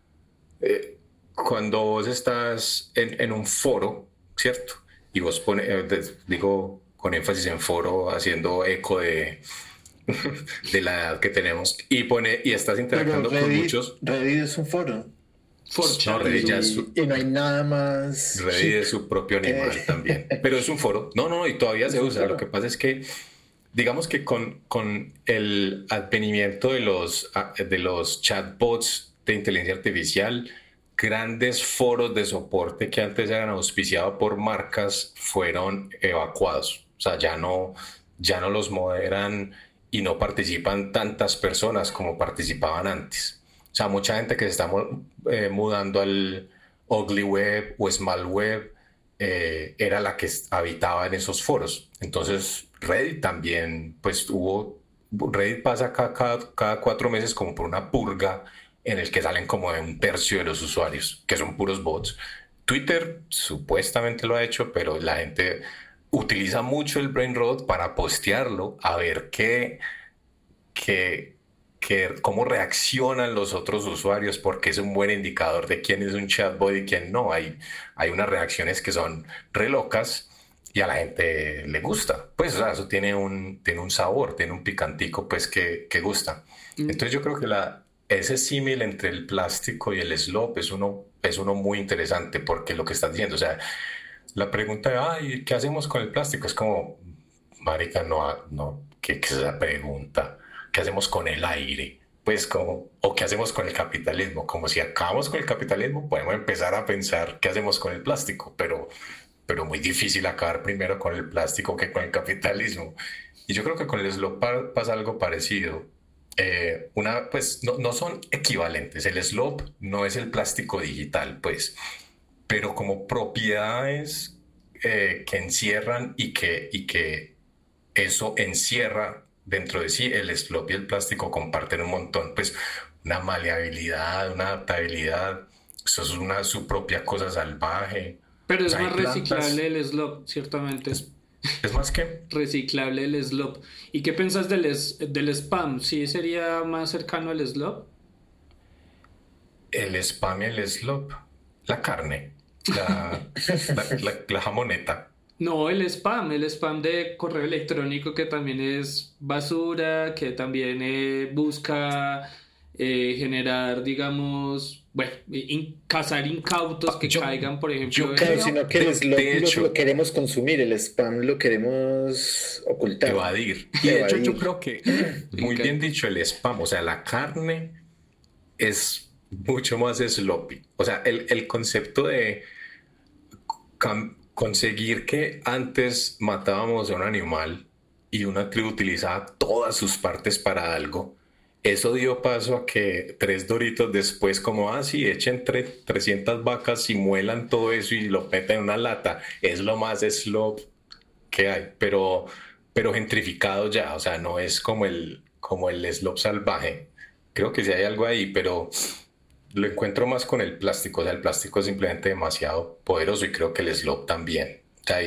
Cuando vos estás en un foro, ¿cierto? Y vos pones, digo con énfasis en foro, haciendo eco de la edad que tenemos, y estás Pero interactuando con muchos. Reddit es un foro. No, Reddit ya es Y no hay nada más. Reddit es su propio animal también. Pero es un foro. No, y todavía se usa. Lo que pasa es que, digamos que con el advenimiento de los chatbots de inteligencia artificial, grandes foros de soporte que antes eran auspiciados por marcas fueron evacuados. O sea, ya no los moderan y no participan tantas personas como participaban antes. O sea, mucha gente que se está mudando al ugly web o small web era la que habitaba en esos foros. Entonces, Reddit también, pues Reddit pasa cada 4 meses como por una purga en el que salen como de 1/3 de los usuarios, que son puros bots. Twitter supuestamente lo ha hecho, pero la gente utiliza mucho el brain rot para postearlo, a ver cómo reaccionan los otros usuarios, porque es un buen indicador de quién es un chatbot y quién no. Hay unas reacciones que son re locas y a la gente le gusta. Pues, o sea, eso tiene un sabor, tiene un picantico, pues, que gusta. Entonces yo creo que ese símil entre el plástico y el slop es uno muy interesante, porque lo que estás diciendo, o sea, la pregunta de, ay, ¿qué hacemos con el plástico? Es como, marica, no, ¿qué es esa pregunta? ¿qué hacemos con el aire? Pues como, o qué hacemos con el capitalismo, como si acabamos con el capitalismo, podemos empezar a pensar qué hacemos con el plástico, pero muy difícil acabar primero con el plástico que con el capitalismo. Y yo creo que con el slope pasa algo parecido. Pues no son equivalentes, el slope no es el plástico digital, pues, pero como propiedades que encierran y que eso encierra dentro de sí, el slope y el plástico comparten un montón, pues una maleabilidad, una adaptabilidad, eso es su propia cosa salvaje. Pero O es sea, hay más plantas, reciclable el slop, ciertamente. es más que Reciclable el slop. ¿Y qué piensas del spam? ¿Sí sería más cercano al slop? el spam y el slope, la carne, la jamoneta. No, el spam de correo electrónico que también es basura, que también busca generar, digamos, bueno, cazar incautos que Yo- caigan, por ejemplo, yo en... Claro, creo, sino que de, el slot de hecho, lo queremos consumir, el spam lo queremos ocultar, evadir. Y de hecho yo evadir. creo que, muy Ok. bien dicho, el spam, o sea, la carne es mucho más sloppy. O sea, el concepto de conseguir que antes matábamos a un animal y una tribu utilizaba todas sus partes para algo, eso dio paso a que 3 Doritos después, como así, echen 300 vacas y muelan todo eso y lo meten en una lata. Es lo más slop que hay, pero gentrificado ya, o sea, no es como el slop salvaje. Creo que sí hay algo ahí, pero lo encuentro más con el plástico. O sea, el plástico es simplemente demasiado poderoso y creo que el slop también. O sea,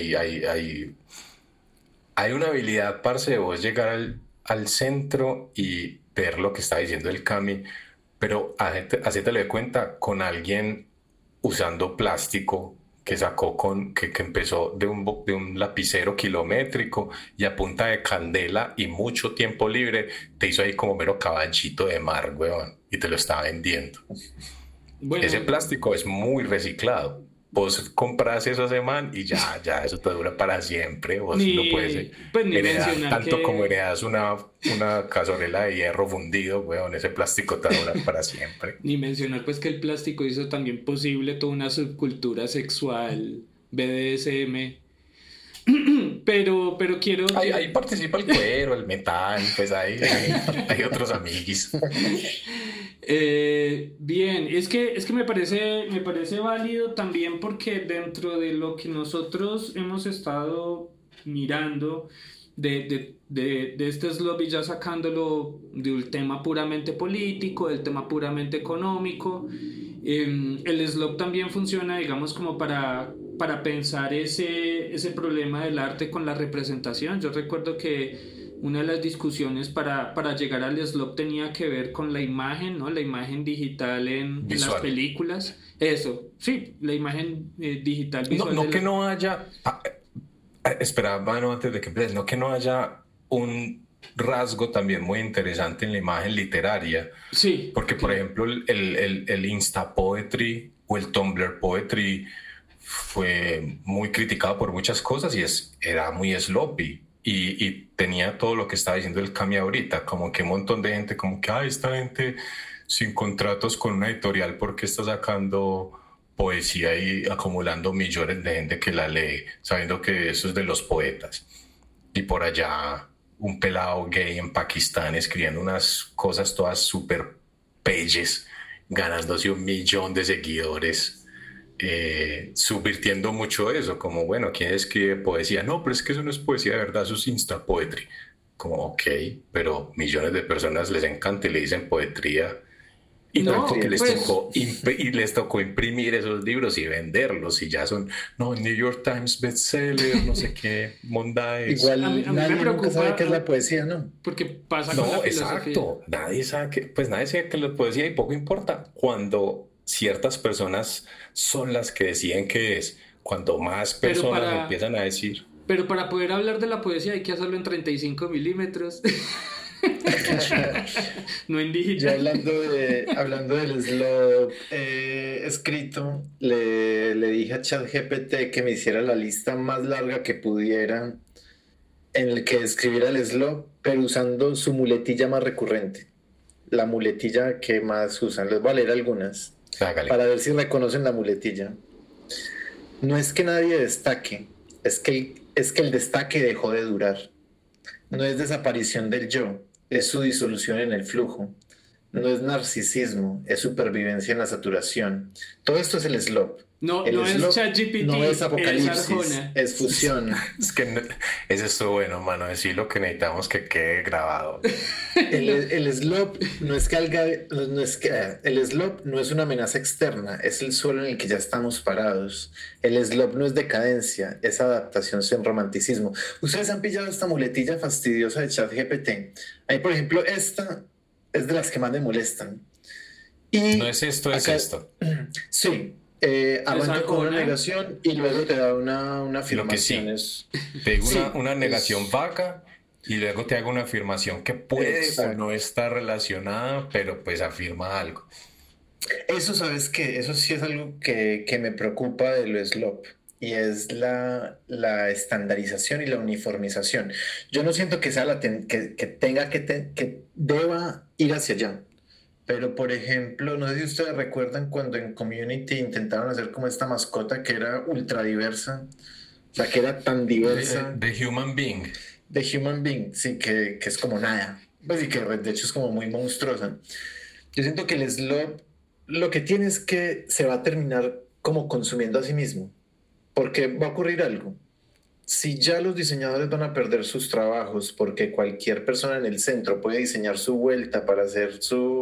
hay una habilidad, parce, de vos llegar al centro y ver lo que está diciendo el Cami, pero hacételo de cuenta con alguien usando plástico que sacó que empezó de un lapicero kilométrico y a punta de candela y mucho tiempo libre, te hizo ahí como mero caballito de mar, weón, y te lo estaba vendiendo. Bueno, Ese plástico es muy reciclado. Vos compras eso ese man y ya, eso te dura para siempre. Vos lo puedes pues ni heredar mencionar tanto como que... heredas una cazuela de hierro fundido, weón, ese plástico te va a durar para siempre. Ni mencionar pues que el plástico hizo también posible toda una subcultura sexual, BDSM. Pero quiero... Ahí participa el cuero, el metal, pues hay otros amiguis. Bien, es que me parece válido también porque dentro de lo que nosotros hemos estado mirando de este lobby, ya sacándolo de un tema puramente político, del tema puramente económico, el slop también funciona, digamos, como para pensar ese problema del arte con la representación. Yo recuerdo que una de las discusiones para llegar al slop tenía que ver con la imagen, ¿no? La imagen digital en las Visual. películas. Eso, sí, la imagen digital No, visual. no que no haya. Espera, mano, antes de que empieces, no que no haya un rasgo también muy interesante en la imagen literaria. Sí, Porque, por claro. ejemplo, el Insta Poetry o el Tumblr Poetry fue muy criticado por muchas cosas y era muy sloppy. Y tenía todo lo que estaba diciendo el Cami ahorita, como que un montón de gente, como que, esta gente sin contratos con una editorial, porque está sacando poesía y acumulando millones de gente que la lee, sabiendo que eso es de los poetas? Y por allá un pelado gay en Pakistán escribiendo unas cosas todas súper peyes, ganándose 1 millón de seguidores, subvirtiendo mucho eso, como, bueno, ¿quién escribe poesía? No, pero es que eso no es poesía de verdad, eso es Insta Poetry. Como, ok, pero millones de personas les encanta y le dicen poetría. Y No, tanto que les pues, tocó imprimir esos libros y venderlos y ya son, no, New York Times bestseller, no sé qué, mondays. Igual a mí me nadie nunca preocupa, sabe qué es la poesía, ¿no? porque pasa con la No, filosofía. exacto. Nadie sabe nadie sabe que la poesía y poco importa cuando ciertas personas son las que deciden qué es. Cuando más Pero personas para, empiezan a decir, pero para poder hablar de la poesía hay que hacerlo en 35 milímetros. No en Yo digital. hablando del slot escrito, le dije a ChatGPT que me hiciera la lista más larga que pudiera en el que describiera el slop, pero usando su muletilla más recurrente, la muletilla que más usan. Les voy a leer algunas Hágale. para ver si reconocen la muletilla. No es que nadie destaque, es que el destaque dejó de durar. No es desaparición del yo, es su disolución en el flujo. No es narcisismo, es supervivencia en la saturación. Todo esto es el slop. No, El no es slop ChatGPT, no es es apocalipsis, Arjona. es fusión. Es que eso estuvo bueno, mano. Decir lo que necesitamos que quede grabado. El slop no es que el slop no es una amenaza externa, es el suelo en el que ya estamos parados. El slop no es decadencia, es adaptación sin romanticismo. Ustedes han pillado esta muletilla fastidiosa de ChatGPT. Ahí, por ejemplo, esta es de las que más me molestan. Y No es esto, es acá- esto. Sí. Arranca con una Arjona. negación y luego te da una Lo que sí. afirmación. Es- Te digo Sí, una negación es- vaga y luego te hago una afirmación que puede o Exacto. no está relacionada, pero pues afirma algo. Eso, ¿sabes qué? Eso sí es algo que me preocupa de lo slop y es la estandarización y la uniformización. Yo no siento que sea que deba ir hacia allá. Pero, por ejemplo, no sé si ustedes recuerdan cuando en Community intentaron hacer como esta mascota que era ultra diversa, o sea, que era tan diversa. The Human Being. The Human Being, sí, que es como nada. Pues y que de hecho es como muy monstruosa. Yo siento que el slop lo que tiene es que se va a terminar como consumiendo a sí mismo. Porque va a ocurrir algo. Si ya los diseñadores van a perder sus trabajos porque cualquier persona en el centro puede diseñar su vuelta para hacer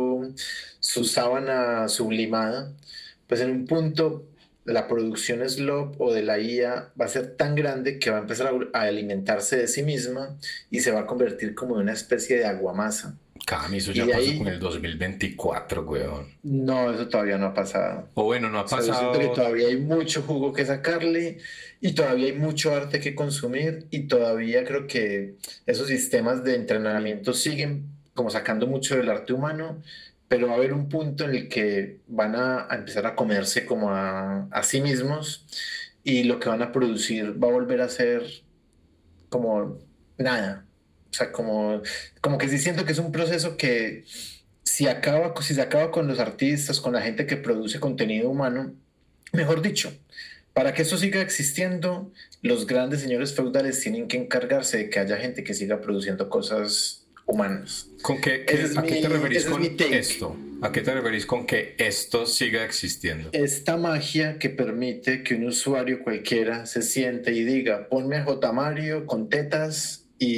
su sábana sublimada, pues en un punto la producción slop o de la IA va a ser tan grande que va a empezar a alimentarse de sí misma y se va a convertir como en una especie de aguamasa. Cami, eso Y ya de pasó ahí- con el 2024, weón. No, eso todavía no ha pasado. O bueno, no ha O sea, yo siento pasado. que todavía hay mucho jugo que sacarle y todavía hay mucho arte que consumir y todavía creo que esos sistemas de entrenamiento siguen como sacando mucho del arte humano, pero va a haber un punto en el que van a empezar a comerse como a sí mismos y lo que van a producir va a volver a ser como nada. O sea, como que sí siento que es un proceso que si se acaba con los artistas, con la gente que produce contenido humano, mejor dicho, para que eso siga existiendo, los grandes señores feudales tienen que encargarse de que haya gente que siga produciendo cosas humanas. ¿Con qué, Ese es ¿A qué te mi- referís ese es con mi take. esto? ¿A qué te referís con que esto siga existiendo? Esta magia que permite que un usuario cualquiera se siente y diga, ponme a J. Mario con tetas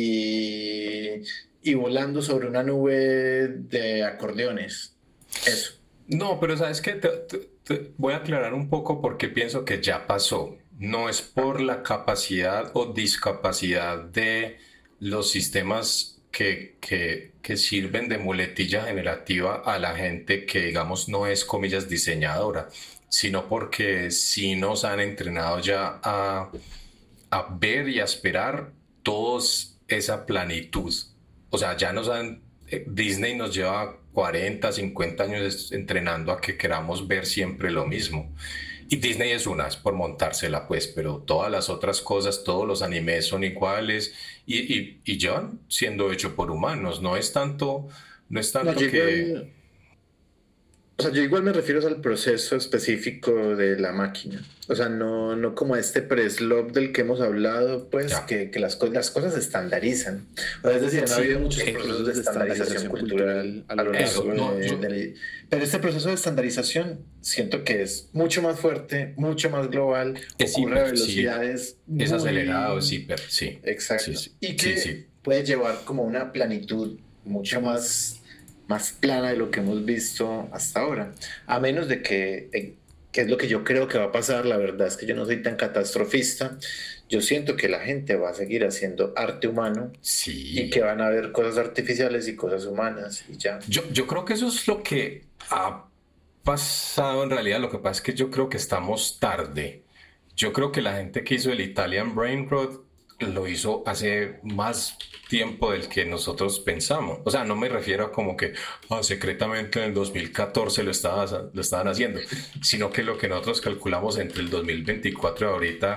y volando sobre una nube de acordeones. Eso. No, pero sabes que voy a aclarar un poco porque pienso que ya pasó. No es por la capacidad o discapacidad de los sistemas que sirven de muletilla generativa a la gente que, digamos, no es, comillas, diseñadora, sino porque sí nos han entrenado ya a ver y a esperar todos esa planitud. O sea, ya nos han... Disney nos lleva 40, 50 años entrenando a que queramos ver siempre lo mismo. Y Disney es por montársela, pues, pero todas las otras cosas, todos los animes son iguales y llevan siendo hechos por humanos. No es tanto No, que... o sea, yo igual me refiero al proceso específico de la máquina. O sea, no como a este pre-slop del que hemos hablado, pues, Ya. que las cosas se estandarizan. O sea, es decir, ha habido muchos procesos de estandarización cultural a lo Eso, largo no, yo- Pero este proceso de estandarización siento que es mucho más fuerte, mucho más global, Es ocurre a hiper, sí. velocidades Es muy- acelerado, es hiper, sí. Exacto. Sí, sí. Y que Sí, sí. puede llevar como una planitud mucho más plana de lo que hemos visto hasta ahora. A menos de que es lo que yo creo que va a pasar, la verdad es que yo no soy tan catastrofista. Yo siento que la gente va a seguir haciendo arte humano Sí. y que van a haber cosas artificiales y cosas humanas y ya. Yo creo que eso es lo que ha pasado en realidad. Lo que pasa es que yo creo que estamos tarde. Yo creo que la gente que hizo el Italian Brain Rot lo hizo hace más tiempo del que nosotros pensamos. O sea, no me refiero a como que secretamente en el 2014 lo estaban haciendo, sino que lo que nosotros calculamos entre el 2024 y ahorita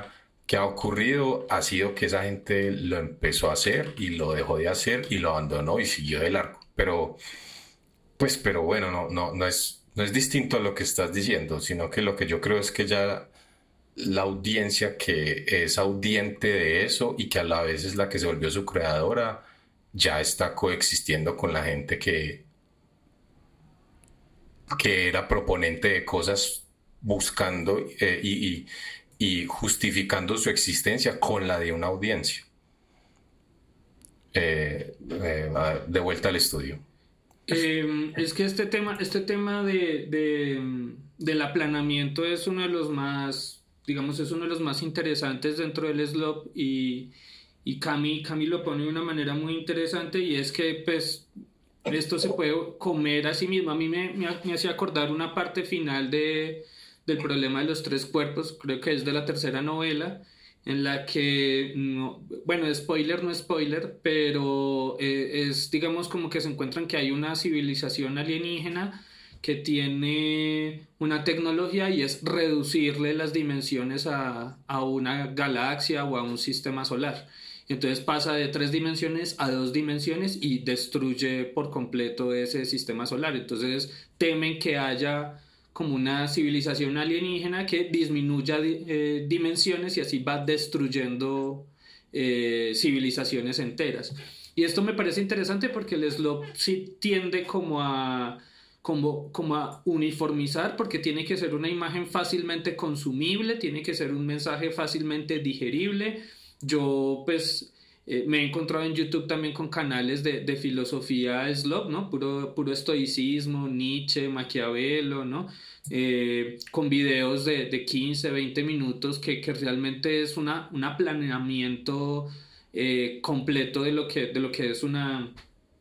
que ha ocurrido ha sido que esa gente lo empezó a hacer y lo dejó de hacer y lo abandonó y siguió de largo. Pero bueno, no es distinto a lo que estás diciendo, sino que lo que yo creo es que ya la audiencia que es audiente de eso y que a la vez es la que se volvió su creadora, ya está coexistiendo con la gente que era proponente de cosas buscando y justificando su existencia con la de una audiencia. De vuelta al estudio. Es que este tema del aplanamiento es uno de los más, digamos, es uno de los más interesantes dentro del SLOP y Cami lo pone de una manera muy interesante, y es que pues esto se puede comer a sí mismo. A mí me hacía acordar una parte final del problema de los tres cuerpos, creo que es de la tercera novela, en la que, bueno, spoiler, no spoiler, pero es, digamos, como que se encuentran que hay una civilización alienígena que tiene una tecnología y es reducirle las dimensiones a una galaxia o a un sistema solar. Entonces pasa de 3 dimensiones a 2 dimensiones y destruye por completo ese sistema solar. Entonces temen que haya como una civilización alienígena que disminuya dimensiones y así va destruyendo civilizaciones enteras. Y esto me parece interesante porque el SLOP sí tiende como a uniformizar, porque tiene que ser una imagen fácilmente consumible, tiene que ser un mensaje fácilmente digerible. Yo pues me he encontrado en YouTube también con canales de filosofía SLOP, ¿no? Puro estoicismo, Nietzsche, Maquiavelo, ¿no? Con videos de 15, 20 minutos que realmente es un planeamiento completo de lo que es una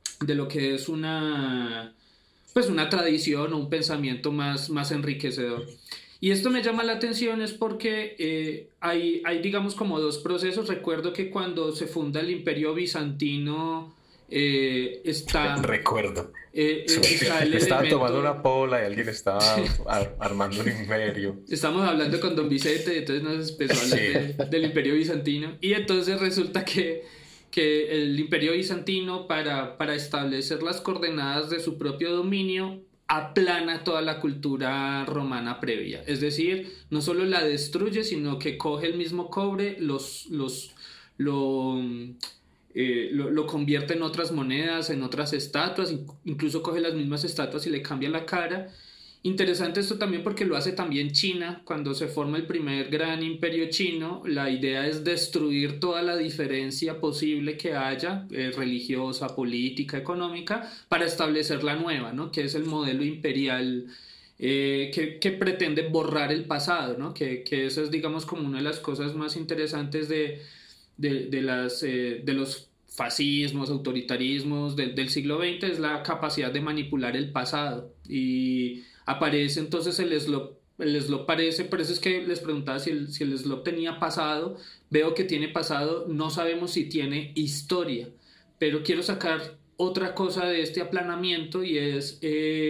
pues una tradición o un pensamiento más enriquecedor. Y esto me llama la atención es porque hay digamos como 2 procesos. Recuerdo que cuando se funda el Imperio Bizantino Recuerdo. Estaba tomando una pola y alguien estaba armando un imperio. Estamos hablando con Don Vicente y entonces nos empezó a hablar del Imperio Bizantino. Y entonces resulta que el Imperio Bizantino para establecer las coordenadas de su propio dominio aplana toda la cultura romana previa, es decir, no solo la destruye, sino que coge el mismo cobre, lo convierte en otras monedas, en otras estatuas, incluso coge las mismas estatuas y le cambia la cara. Interesante esto también porque lo hace también China. Cuando se forma el primer gran imperio chino, la idea es destruir toda la diferencia posible que haya, religiosa, política, económica, para establecer la nueva, ¿no? Que es el modelo imperial que pretende borrar el pasado, ¿no? Que eso es, digamos, como una de las cosas más interesantes de los fascismos, autoritarismos del siglo XX, es la capacidad de manipular el pasado. Y aparece entonces el SLOP. El SLOP parece, por eso es que les preguntaba si el SLOP tenía pasado. Veo que tiene pasado, no sabemos si tiene historia, pero quiero sacar otra cosa de este aplanamiento, y es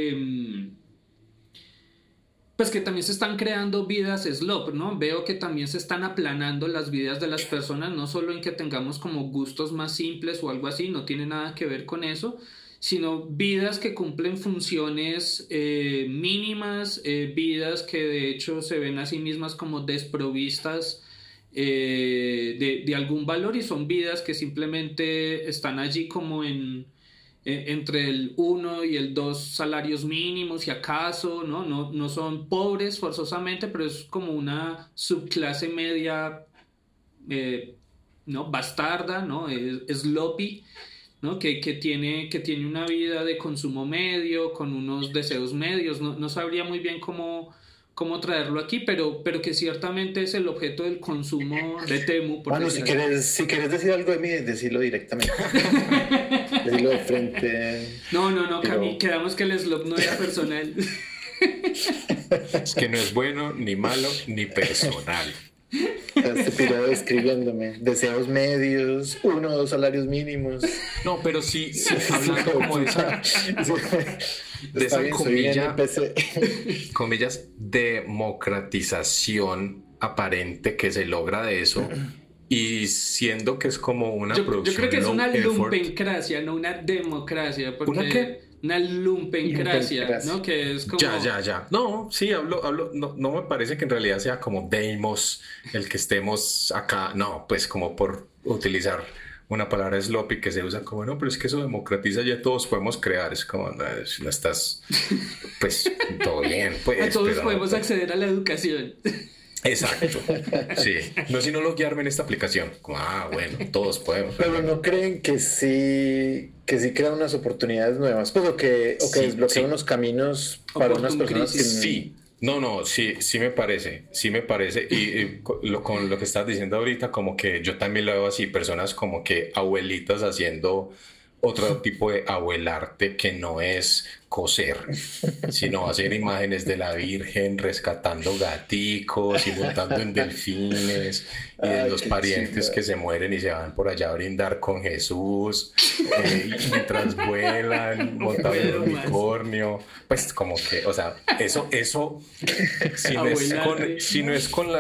pues que también se están creando vidas SLOP, ¿no? Veo que también se están aplanando las vidas de las personas, no solo en que tengamos como gustos más simples o algo así, no tiene nada que ver con eso, sino vidas que cumplen funciones mínimas, vidas que de hecho se ven a sí mismas como desprovistas de algún valor, y son vidas que simplemente están allí como entre el 1 y el 2 salarios mínimos, si acaso, no son pobres forzosamente, pero es como una subclase media ¿no? bastarda, ¿no? sloppy, ¿no? que tiene una vida de consumo medio, con unos deseos medios. No sabría muy bien cómo traerlo aquí, pero que ciertamente es el objeto del consumo de Temu. Bueno, si quieres decir algo de mí, decirlo directamente. Decirlo de frente. No, pero... Cami, quedamos que el SLOP no era personal. Es que no es bueno, ni malo, ni personal. Este pirado escribiéndome deseos medios, 1 o 2 salarios mínimos. No, pero sí hablando como de esa bien, comillas, democratización aparente que se logra de eso y siendo que es como una Yo producción creo que es low una effort. lumpencracia, no una democracia. Porque ¿Una qué? Una lumpencracia, Lumpencracia. ¿no? Que es como... Ya. No, sí, no me parece que en realidad sea como demos el que estemos acá. No, pues como por utilizar una palabra sloppy que se usa como, no, pero es que eso democratiza, ya todos podemos crear. Es como, no estás, pues, todo bien, pues. Todos pero no, podemos pues. acceder a la educación. Exacto, sí. No, si no loguearme en esta aplicación. Como, bueno, todos podemos. Pero no creen que sí crean unas oportunidades nuevas, pues, o que Sí, desbloquean sí. unos caminos para unas personas que Crisis. Sí, no, sí me parece. Y con lo que estás diciendo ahorita, como que yo también lo veo así, personas como que abuelitas haciendo otro tipo de abuelarte que no es coser, sino hacer imágenes de la Virgen rescatando gaticos y montando en delfines y de Ay, los qué parientes chimba. que se mueren y se van por allá a brindar con Jesús, mientras vuelan, montados en un Pero más. unicornio. Pues como que, o sea, eso, Abuelarte. si no es con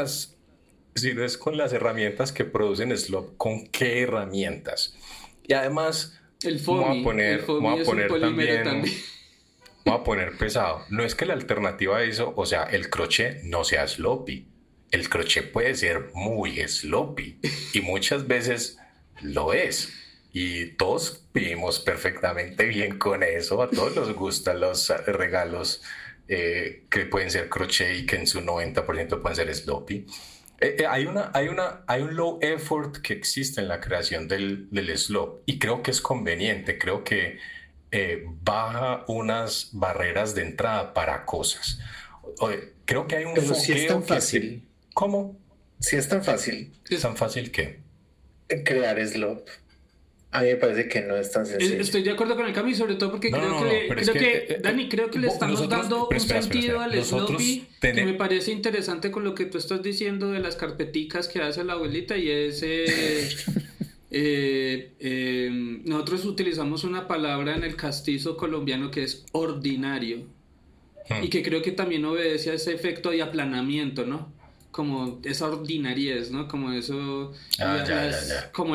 las herramientas que producen Slop, ¿con qué herramientas? Y además, El me FOMI. El FOMI es un polímero también. voy a poner pesado. No es que la alternativa a eso, o sea, el crochet no sea sloppy. El crochet puede ser muy sloppy y muchas veces lo es. Y todos vivimos perfectamente bien con eso. A todos nos gustan los regalos que pueden ser crochet y que en su 90% pueden ser sloppy. Hay un low effort que existe en la creación del slop y creo que es conveniente, creo que baja unas barreras de entrada para cosas. Creo que hay un Pero sí es tan fogueo que fácil. ¿Cómo? Sí es tan fácil ¿Es tan fácil que? crear slop. A mí me parece que no es tan sencillo. Estoy de acuerdo con el Cami, sobre todo porque No, creo no, que, no, le, pero es creo que, que Dani, creo que le estamos nosotros- dando pero un espera, sentido al Nosotros sloppy que me parece interesante con lo que tú estás diciendo de las carpeticas que hace la abuelita y es... nosotros utilizamos una palabra en el castizo colombiano que es ordinario y que creo que también obedece a ese efecto de aplanamiento, ¿no? Como esa ordinariez, ¿no? Como eso, Ya. como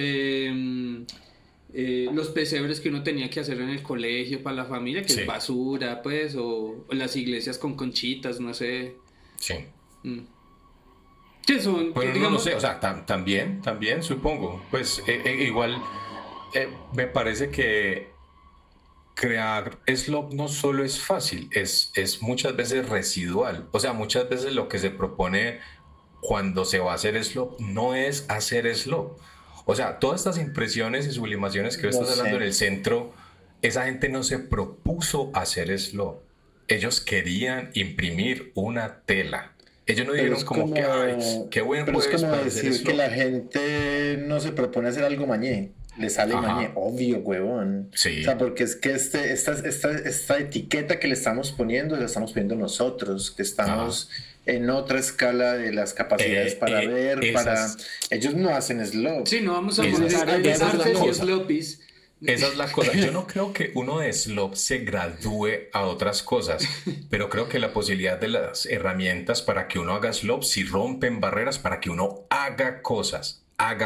los pesebres que uno tenía que hacer en el colegio para la familia, que Sí. es basura, pues, o las iglesias con conchitas, no sé. Sí. ¿Qué son? Bueno, Digamos, no sé, o sea, también, supongo. Pues igual me parece que crear slop no solo es fácil, es muchas veces residual. O sea, muchas veces lo que se propone cuando se va a hacer slop no es hacer slop. O sea, todas estas impresiones y sublimaciones que No estás hablando sé. en el centro, esa gente no se propuso hacer slop. Ellos querían imprimir una tela. Ellos no Pero dijeron es como que, ay, qué buen pero es jueves como para hacer decir que slop. la gente no se propone hacer algo mañé. Le sale Ajá. mañé, obvio, huevón. Sí. O sea, porque es que esta etiqueta que le estamos poniendo, la estamos poniendo nosotros, que estamos en otra escala de las capacidades para ver, esas- Ellos no hacen slop. sí, no vamos a Esa es- montar esa es la artes y cosa. sloppies. Esa es la cosa. Yo no creo que uno de slop se gradúe a otras cosas, pero creo que la posibilidad de las herramientas para que uno haga slop si rompen barreras para que uno haga cosas,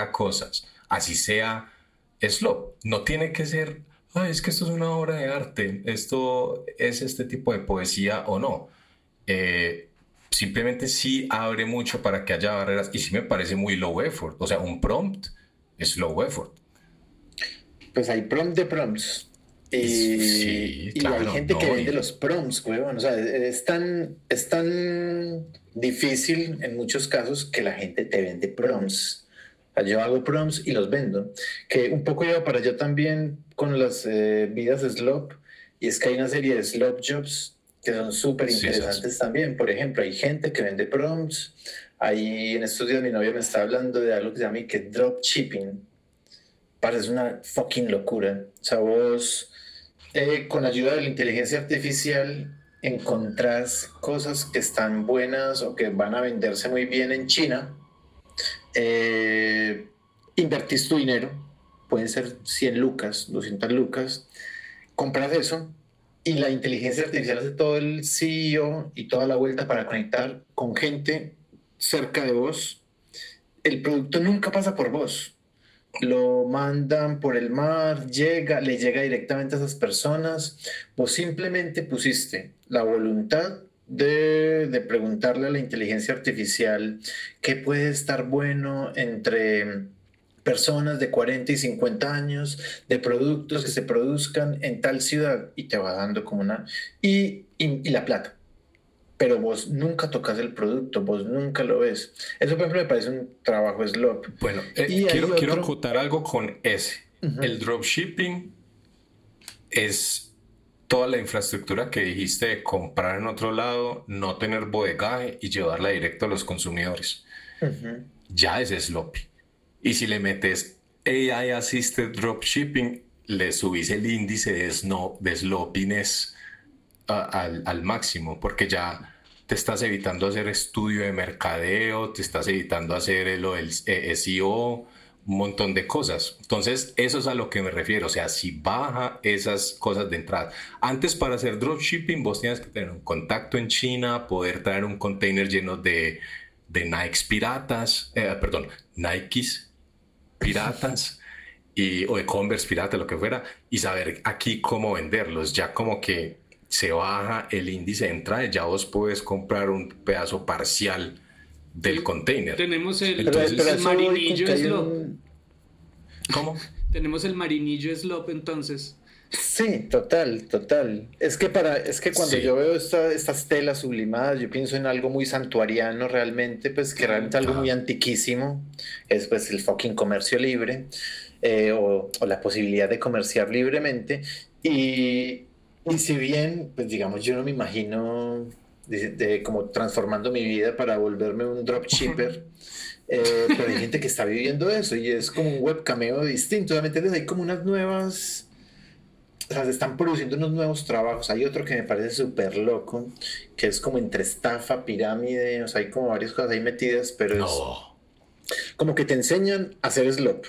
así sea slop. No tiene que ser, ay, es que esto es una obra de arte, esto es este tipo de poesía o no. Simplemente sí abre mucho para que haya barreras y sí me parece muy low effort. O sea, un prompt es low effort. Pues hay prompt de prompts. Sí, Y claro, hay gente que no, vende y- los prompts, huevón. O sea, es tan difícil en muchos casos que la gente te vende prompts. O sea, yo hago prompts y los vendo. Que un poco iba para allá también con las vidas de Slop. Y es que hay una serie de Slop Jobs que son súper Sí, interesantes también. Por ejemplo, hay gente que vende prompts. Ahí en estos días mi novia me está hablando de algo que se llama que dropshipping. Parece una fucking locura. O sea, vos con la ayuda de la inteligencia artificial encontrás cosas que están buenas o que van a venderse muy bien en China. Invertís tu dinero, pueden ser 100 lucas, 200 lucas, compras eso y la inteligencia artificial hace todo el CEO y toda la vuelta para conectar con gente cerca de vos, el producto nunca pasa por vos. Lo mandan por el mar, le llega directamente a esas personas. Vos simplemente pusiste la voluntad de preguntarle a la inteligencia artificial qué puede estar bueno entre personas de 40 y 50 años, de productos que se produzcan en tal ciudad, y te va dando como una... y la plata. Pero vos nunca tocas el producto, vos nunca lo ves. Eso, por ejemplo, me parece un trabajo slop. Bueno, Y hay quiero otro- acotar algo con ese. Ujú. El dropshipping es toda la infraestructura que dijiste de comprar en otro lado, no tener bodegaje y llevarla directo a los consumidores. Ujú. Ya es sloppy. Y si le metes AI Assisted Dropshipping, le subís el índice de sloppiness al máximo, porque ya te estás evitando hacer estudio de mercadeo, te estás evitando hacer lo del SEO, un montón de cosas. Entonces, eso es a lo que me refiero. O sea, si baja esas cosas de entrada. Antes, para hacer dropshipping, vos tenías que tener un contacto en China, poder traer un container lleno de Nikes piratas, perdón, Nikes piratas o de Converse pirata, lo que fuera, y saber aquí cómo venderlos. Ya como que se baja el índice de entrada, ya vos puedes comprar un pedazo parcial del container. Tenemos el, Entonces- el Pero eso voy con marinillo que hay slop. ¿Cómo? Tenemos el marinillo slop entonces. Sí, total. Es que cuando Sí. yo veo estas telas sublimadas, yo pienso en algo muy santuariano realmente, pues que realmente algo Ajá. muy antiquísimo, es pues el fucking comercio libre, o la posibilidad de comerciar libremente. Y si bien, pues digamos, yo no me imagino como transformando mi vida para volverme un dropshipper. Pero hay gente que está viviendo eso y es como un webcameo distinto, ¿me entiendes? Hay como unas nuevas, o sea, se están produciendo unos nuevos trabajos. Hay otro que me parece súper loco, que es como entre estafa, pirámide, o sea, hay como varias cosas ahí metidas, pero es No. como que te enseñan a hacer slop.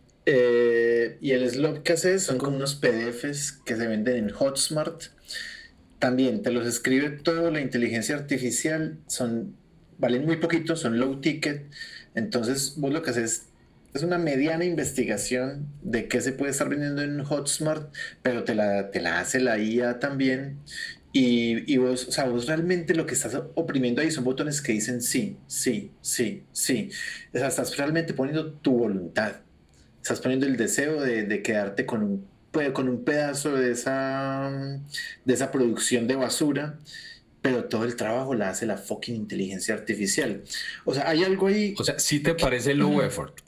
Y el slop que haces son como unos PDFs que se venden en Hotmart. También te los escribe todo la inteligencia artificial, valen muy poquito, son low ticket. Entonces vos lo que haces es una mediana investigación de qué se puede estar vendiendo en Hotmart, pero te la hace la IA también. Y vos, o sea, vos realmente lo que estás oprimiendo ahí son botones que dicen sí, sí, sí, sí. O sea, estás realmente poniendo tu voluntad. Estás poniendo el deseo de quedarte con un pedazo de esa producción de basura, pero todo el trabajo la hace la fucking inteligencia artificial. O sea, hay algo ahí. O sea, ¿sí te parece low effort?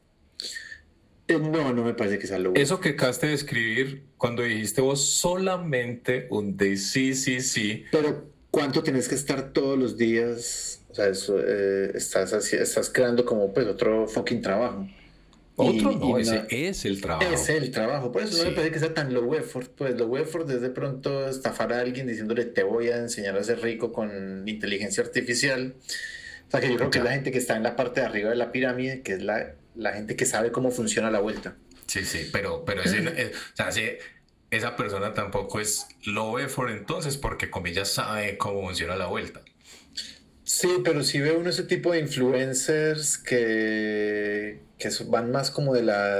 No me parece que sea lo Eso que acabaste de escribir cuando dijiste vos solamente un de sí. Pero ¿cuánto tienes que estar todos los días? O sea, eso, estás creando como pues otro fucking trabajo. Otro no, Y ese es el trabajo. Es el trabajo, por eso no me Sí. parece que sea tan low effort. Pues low effort es de pronto estafar a alguien diciéndole te voy a enseñar a ser rico con inteligencia artificial. O sea, que yo creo que es la gente que está en la parte de arriba de la pirámide, que es la gente que sabe cómo funciona la vuelta. Sí, pero o sea, esa persona tampoco es low effort entonces, porque comillas sabe cómo funciona la vuelta. Sí, pero sí veo uno ese tipo de influencers que van más como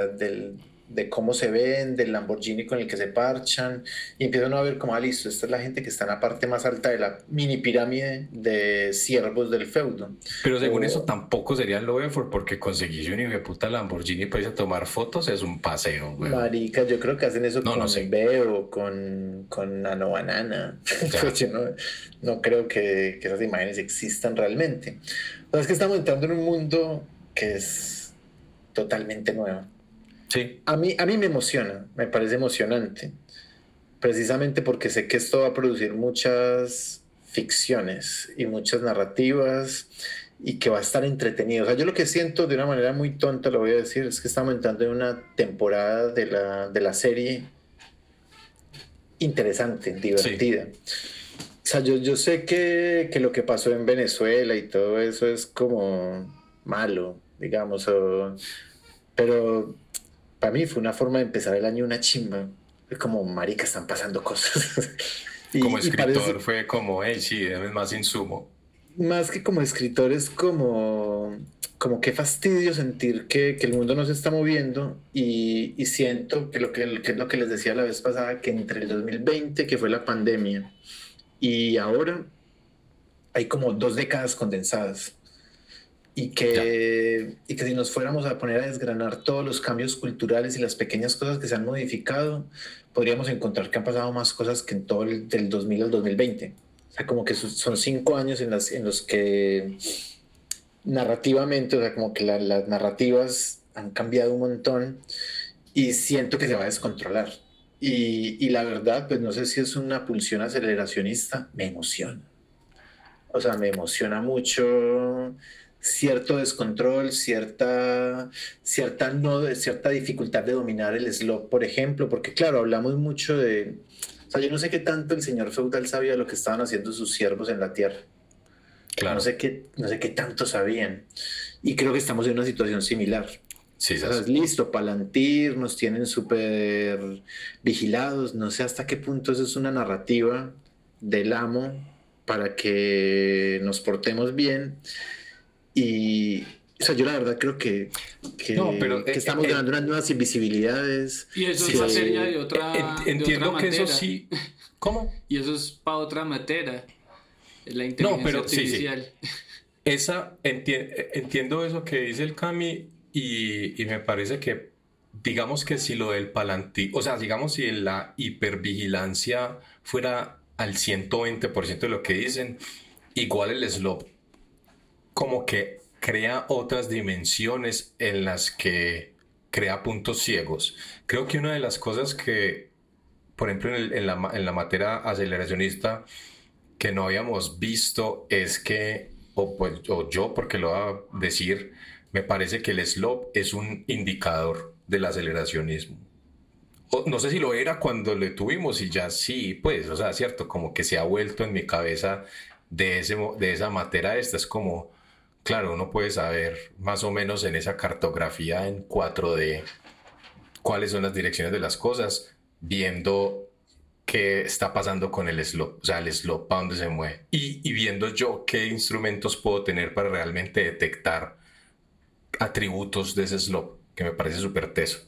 de cómo se ven, del Lamborghini con el que se parchan, y empiezan a ver como, listo, esta es la gente que está en la parte más alta de la mini pirámide de siervos del feudo. Pero según O- eso tampoco sería low effort, porque conseguirse un hijo de puta Lamborghini para irse a tomar fotos es un paseo, güey. Marica, yo creo que hacen eso No, con no sé. Beo, con Nano Banana. Pues yo no creo que esas imágenes existan realmente. O sea, es que estamos entrando en un mundo que es totalmente nuevo. Sí, A mí me emociona, me parece emocionante, precisamente porque sé que esto va a producir muchas ficciones y muchas narrativas y que va a estar entretenido. O sea, yo lo que siento de una manera muy tonta, lo voy a decir, es que estamos entrando en una temporada de la serie interesante, divertida. O sea, yo sé que lo que pasó en Venezuela y todo eso es como malo, digamos, pero para mí fue una forma de empezar el año una chimba. Es como, marica, están pasando cosas. como y escritor parece- fue como, hey, sí, dame más insumo. más que como escritor es como qué fastidio sentir que el mundo no se está moviendo y siento que es lo que les decía la vez pasada, que entre el 2020, que fue la pandemia, y ahora hay como 2 décadas condensadas. Ya, Y que si nos fuéramos a poner a desgranar todos los cambios culturales y las pequeñas cosas que se han modificado, podríamos encontrar que han pasado más cosas que en todo el del 2000 al 2020. O sea, como que son 5 años en los que narrativamente, o sea, como que las narrativas han cambiado un montón y siento que se va a descontrolar. Y la verdad, pues no sé si es una pulsión aceleracionista, me emociona. O sea, me emociona mucho cierto descontrol, cierta dificultad de dominar el slot, por ejemplo, porque claro, hablamos mucho de... O sea, yo no sé qué tanto el señor feudal sabía lo que estaban haciendo sus siervos en la tierra. claro. No sé qué tanto sabían. Y creo que estamos en una situación similar. Sí, O sea, es listo, Palantir, nos tienen súper vigilados. No sé hasta qué punto eso es una narrativa del amo para que nos portemos bien. Y, o sea, yo la verdad creo No, pero que estamos ganando unas nuevas invisibilidades. Y eso sí, es sí. materia de otra Entiendo que eso materia. sí. ¿Cómo? Y eso es para otra materia, la No, inteligencia pero sí, sí. artificial. Entiendo eso que dice el Cami y me parece que, digamos que si lo del Palantir, o sea, digamos si la hipervigilancia fuera al 120% de lo que dicen, igual el slop como que crea otras dimensiones en las que crea puntos ciegos. Creo que una de las cosas que, por ejemplo, en la materia aceleracionista, que no habíamos visto es que, o yo, porque lo voy a decir, me parece que el slope es un indicador del aceleracionismo. No sé si lo era cuando le tuvimos y ya sí, pues, o sea, cierto, como que se ha vuelto en mi cabeza de esa materia esta, es como, claro, uno puede saber más o menos en esa cartografía en 4D cuáles son las direcciones de las cosas, viendo qué está pasando con el slope, o sea, el slope para dónde se mueve. Y viendo yo qué instrumentos puedo tener para realmente detectar atributos de ese slope, que me parece súper teso.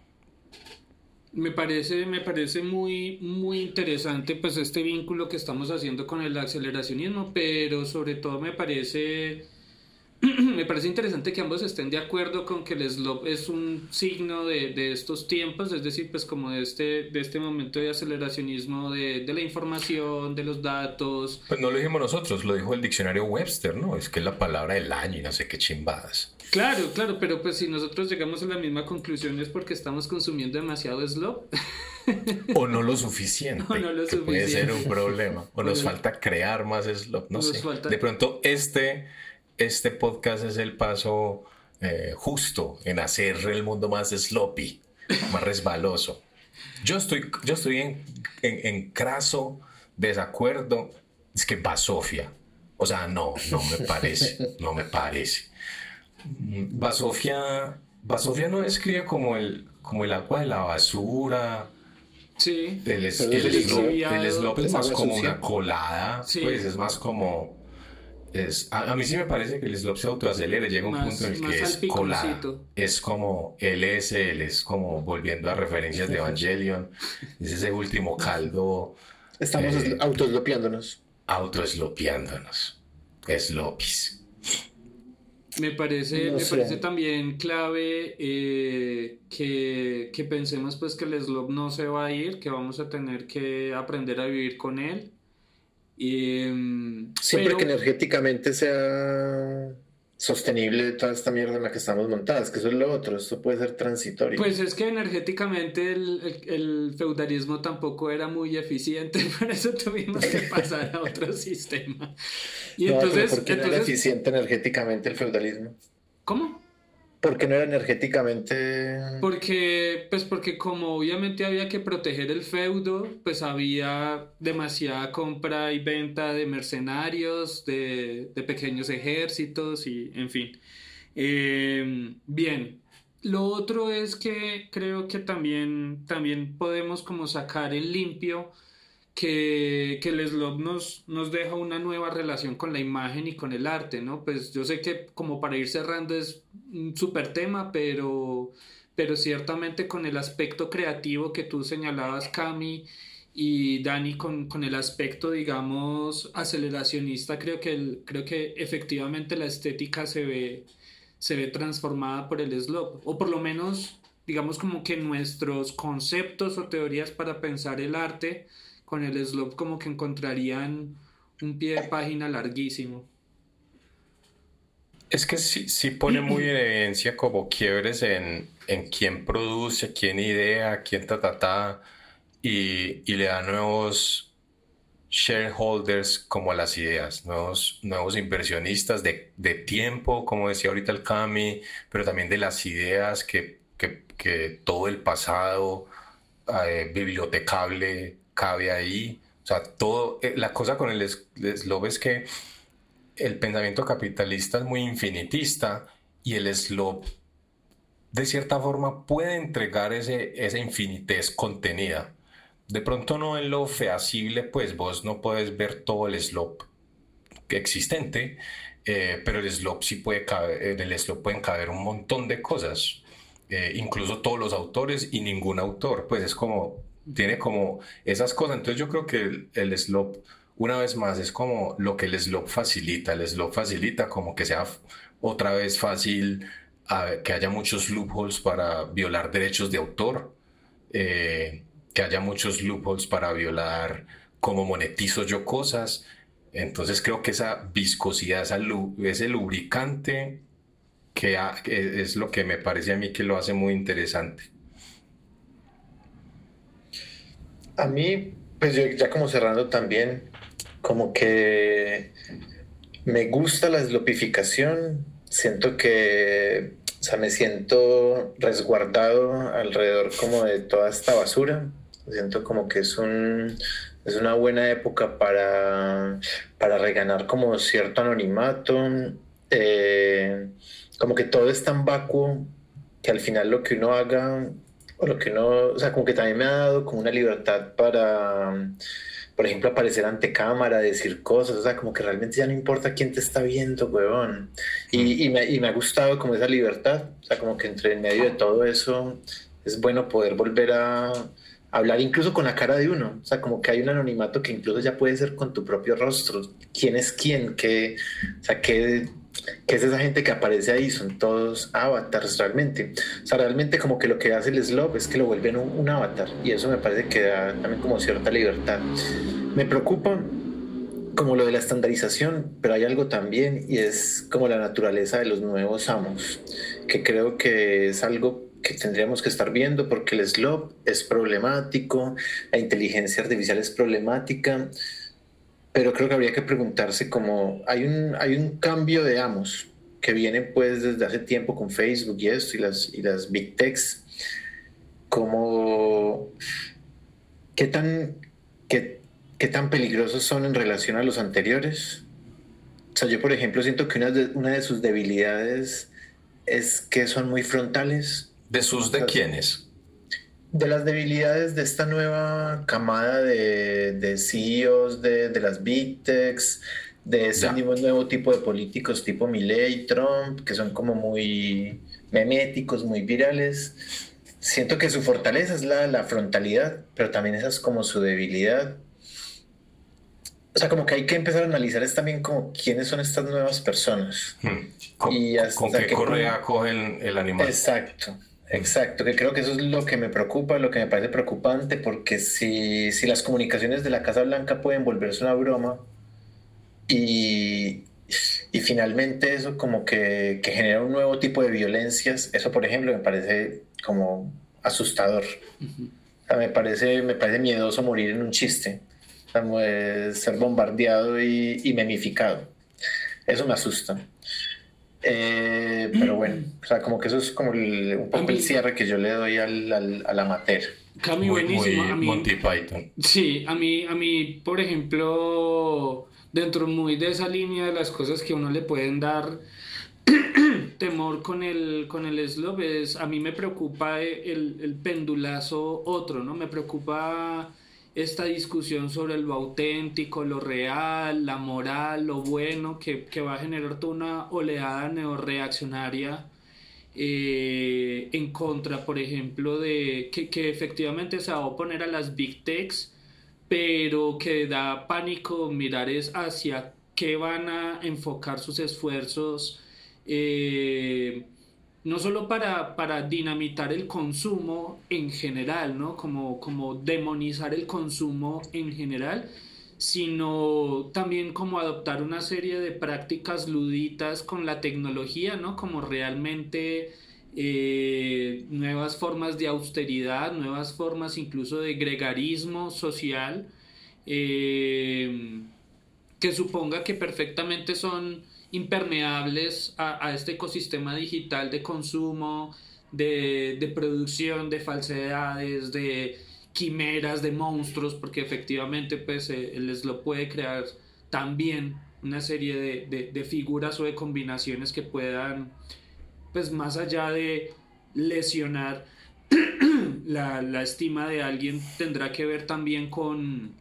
Me parece muy, muy interesante pues este vínculo que estamos haciendo con el aceleracionismo, pero sobre todo me parece me parece interesante que ambos estén de acuerdo con que el slope es un signo de estos tiempos, es decir, pues como de este momento de aceleracionismo de la información, de los datos. Pues no lo dijimos nosotros, lo dijo el diccionario Webster, ¿no? Es que es la palabra del año y no sé qué chimbadas. Claro, claro, pero pues si nosotros llegamos a la misma conclusión es porque estamos consumiendo demasiado slope. O no lo suficiente, O no lo que puede ser suficiente. un problema. O nos falta crear más slope, no Nos sé. falta... De pronto este podcast es el paso justo en hacer el mundo más sloppy, más resbaloso. Yo estoy en craso desacuerdo. Es que Basofia. O sea, no me parece. No me parece. Basofia no describe como el agua de la basura. Sí, Pero es El slope lixiviado. es Es más agua como sucia. una colada. Sí. Pues es más como. A mí sí me parece que el slope se autoacelera, llega un Más- punto en el más que es salpiconcito. colada. Es como LSL, es como volviendo a referencias de Evangelion. Es ese último caldo Estamos eh, autoslopeándonos. autoeslopeándonos. Slopis. Me No sé. parece también clave que pensemos pues que el slope no se va a ir, que vamos a tener que aprender a vivir con él. Siempre Pero que energéticamente sea sostenible toda esta mierda en la que estamos montadas, que eso es lo otro, esto puede ser transitorio. pues es que energéticamente el feudalismo tampoco era muy eficiente, por eso tuvimos que pasar a otro sistema. Y No, pero entonces, ¿por qué no era eficiente energéticamente el feudalismo? ¿cómo? ¿Por qué no era energéticamente? Porque como obviamente había que proteger el feudo, pues había demasiada compra y venta de mercenarios, de pequeños ejércitos y en fin. Bien, lo otro es que creo que también podemos como sacar en limpio que el slop nos deja una nueva relación con la imagen y con el arte, ¿no? Pues yo sé que como para ir cerrando es un súper tema, pero ciertamente con el aspecto creativo que tú señalabas, Cami y Dani, con el aspecto, digamos, aceleracionista, creo que efectivamente la estética se ve transformada por el slop, o por lo menos, digamos, como que nuestros conceptos o teorías para pensar el arte con el slop como que encontrarían un pie de página larguísimo. Es que sí pone muy en evidencia como quiebres en quién produce, quién idea, quién y le da nuevos shareholders como a las ideas, nuevos inversionistas de tiempo, como decía ahorita el Cami, pero también de las ideas que todo el pasado bibliotecable cabe ahí. O sea, todo, la cosa con el slope es que el pensamiento capitalista es muy infinitista y el slope de cierta forma puede entregar esa infinitez contenida. De pronto no en lo feasible, pues vos no puedes ver todo el slope existente, pero el slope sí puede caber, en el slope pueden caber un montón de cosas, incluso todos los autores y ningún autor, pues es como, tiene como esas cosas. Entonces yo creo que el slope, una vez más, es como lo que el slope facilita como que sea otra vez fácil, que haya muchos loopholes para violar derechos de autor, que haya muchos loopholes para violar cómo monetizo yo cosas. Entonces creo que esa viscosidad, ese lubricante que es lo que me parece a mí que lo hace muy interesante. A mí, pues yo ya como cerrando también, como que me gusta la eslopificación, siento que, o sea, me siento resguardado alrededor como de toda esta basura, siento como que es una buena época para reganar como cierto anonimato, eh, como que todo es tan vacuo que al final lo que uno haga o lo que uno, o sea, como que también me ha dado como una libertad para, por ejemplo, aparecer ante cámara, decir cosas, o sea, como que realmente ya no importa quién te está viendo, huevón. Y me ha gustado como esa libertad, o sea, como que entre en medio de todo eso es bueno poder volver a hablar incluso con la cara de uno, o sea, como que hay un anonimato que incluso ya puede ser con tu propio rostro, quién es quién, qué, o sea, qué es esa gente que aparece ahí, son todos avatars realmente. O sea, realmente como que lo que hace el Slope es que lo vuelven un avatar y eso me parece que da también como cierta libertad. Me preocupa como lo de la estandarización, pero hay algo también y es como la naturaleza de los nuevos amos, que creo que es algo que tendríamos que estar viendo porque el Slope es problemático, la inteligencia artificial es problemática, pero creo que habría que preguntarse como hay un cambio de amos que viene pues desde hace tiempo con Facebook y esto y las big techs, como qué tan, qué, qué tan peligrosos son en relación a los anteriores. O sea, yo por ejemplo siento que una de sus debilidades es que son muy frontales. ¿De sus O de sea, quiénes? de las debilidades de esta nueva camada de CEOs de las Big Techs, de ese Ya. nuevo tipo de políticos tipo Milley, Trump, que son como muy meméticos, muy virales. Siento que su fortaleza es la frontalidad, pero también esa es como su debilidad. O sea, como que hay que empezar a analizar es también como quiénes son estas nuevas personas y ¿Con hasta qué qué correa punto. cogen el animal? Exacto, exacto, que creo que eso es lo que me preocupa, lo que me parece preocupante, porque si las comunicaciones de la Casa Blanca pueden volverse una broma y, y finalmente eso como que genera un nuevo tipo de violencias, eso por ejemplo me parece como asustador. O sea, me parece miedoso morir en un chiste, como de ser bombardeado y memificado. Eso me asusta. Pero bueno, o sea, como que eso es como un A poco el mí, cierre que yo le doy a la materia. Cami, Muy, buenísimo. muy Monty Python. Sí, a mí, por ejemplo, dentro muy de esa línea de las cosas que a uno le pueden dar temor con el slope es, a mí me preocupa el pendulazo otro, ¿no? Me preocupa esta discusión sobre lo auténtico, lo real, la moral, lo bueno, que va a generar toda una oleada neorreaccionaria en contra, por ejemplo, de que efectivamente se va a oponer a las big techs, pero que da pánico mirar es hacia qué van a enfocar sus esfuerzos, no solo para dinamitar el consumo en general, ¿no? Como demonizar el consumo en general, sino también como adoptar una serie de prácticas luditas con la tecnología, ¿no? Como realmente nuevas formas de austeridad, nuevas formas incluso de gregarismo social, que suponga que perfectamente son impermeables a este ecosistema digital de consumo, de producción, de falsedades, de quimeras, de monstruos, porque efectivamente pues el slot puede crear también una serie de figuras o de combinaciones que puedan, pues más allá de lesionar la estima de alguien, tendrá que ver también con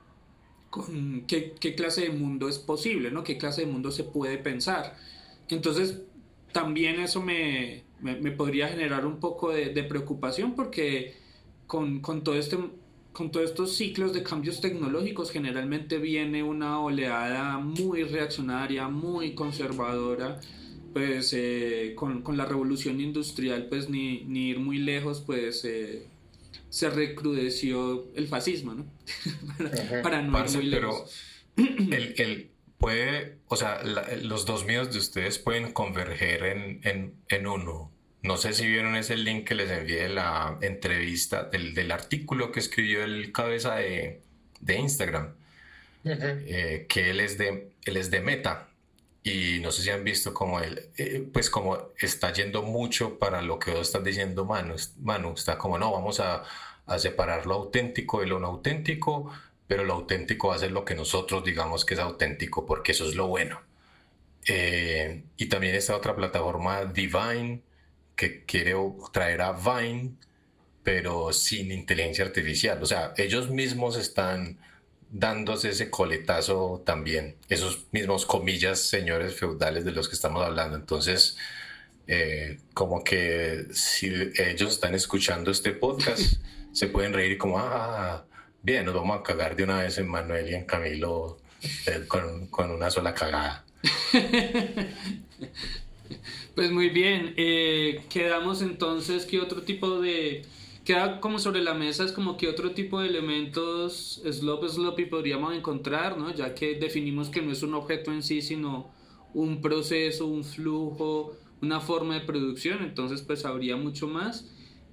qué clase de mundo es posible, ¿no? Qué clase de mundo se puede pensar. Entonces, también eso me podría generar un poco de preocupación, porque con todos estos ciclos de cambios tecnológicos generalmente viene una oleada muy reaccionaria, muy conservadora, pues con la revolución industrial, pues ni ir muy lejos, pues se recrudeció el fascismo, ¿no? para no Parce, ir muy pero lejos. el puede, o sea, los dos míos de ustedes pueden converger en uno. No sé si vieron ese link que les envié de la entrevista, del artículo que escribió el cabeza de Instagram, que él es de Meta. Y no sé si han visto como él, pues como está yendo mucho para lo que vos estás diciendo, Manu, está como, no, vamos a separar lo auténtico de lo no auténtico, pero lo auténtico va a ser lo que nosotros digamos que es auténtico, porque eso es lo bueno. Y también está otra plataforma, Divine, que quiere traer a Vine, pero sin inteligencia artificial. O sea, ellos mismos están dándose ese coletazo también, esos mismos comillas señores feudales de los que estamos hablando. Entonces, como que si ellos están escuchando este podcast, se pueden reír como, bien, nos vamos a cagar de una vez en Manuel y en Camilo con una sola cagada. Pues muy bien, quedamos entonces que otro tipo de... Queda como sobre la mesa, es como que otro tipo de elementos sloppy podríamos encontrar, ¿no? Ya que definimos que no es un objeto en sí, sino un proceso, un flujo, una forma de producción. Entonces pues habría mucho más.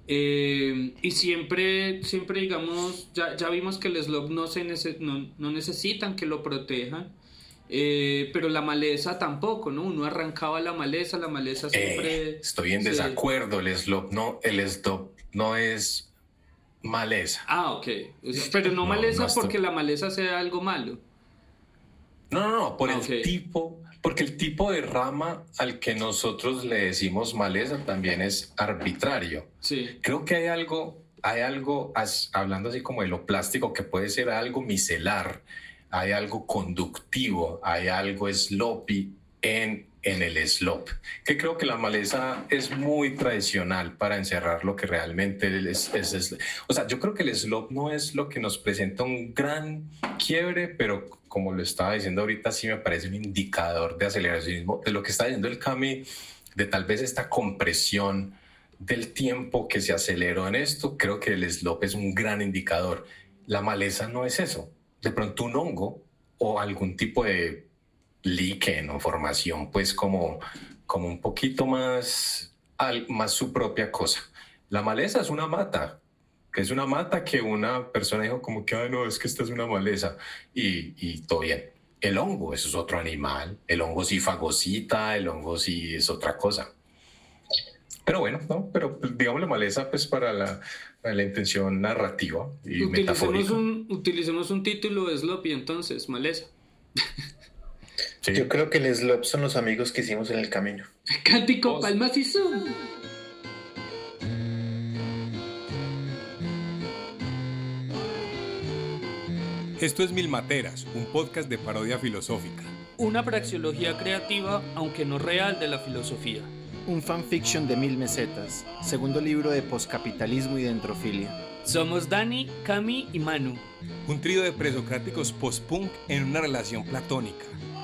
Y siempre digamos, ya vimos que el slop no necesitan que lo protejan. Pero la maleza tampoco, ¿no? Uno arrancaba la maleza siempre... Estoy en desacuerdo, el slop no es maleza. Ok. Pero no maleza no porque la maleza sea algo malo. No, porque el tipo de rama al que nosotros le decimos maleza también es arbitrario. Sí. Creo que hay algo, hablando así como de lo plástico, que puede ser algo micelar, hay algo conductivo, hay algo sloppy en el slop, que creo que la maleza es muy tradicional para encerrar lo que realmente es. O sea, yo creo que el slop no es lo que nos presenta un gran quiebre, pero como lo estaba diciendo ahorita, sí me parece un indicador de aceleracionismo de lo que está diciendo el Cami, de tal vez esta compresión del tiempo que se aceleró en esto. Creo que el slop es un gran indicador. La maleza no es eso. De pronto un hongo o algún tipo de líquen o formación, pues como un poquito más su propia cosa. La maleza es una mata, que una persona dijo como que, no, es que esta es una maleza y todo bien. El hongo, eso es otro animal. El hongo sí fagocita, el hongo sí es otra cosa. Pero bueno, no, pero digamos la maleza pues para la intención narrativa y metafórica. Utilicemos un título de Sloppy entonces, maleza. Sí. Yo creo que el slop son los amigos que hicimos en el camino. Cántico, palmas y zoom. Esto es Mil Materas, un podcast de parodia filosófica. Una praxeología creativa, aunque no real, de la filosofía. Un fanfiction de 1000 mesetas, segundo libro de poscapitalismo y dentrofilia. Somos Dani, Cami y Manu. Un trío de presocráticos post-punk en una relación platónica.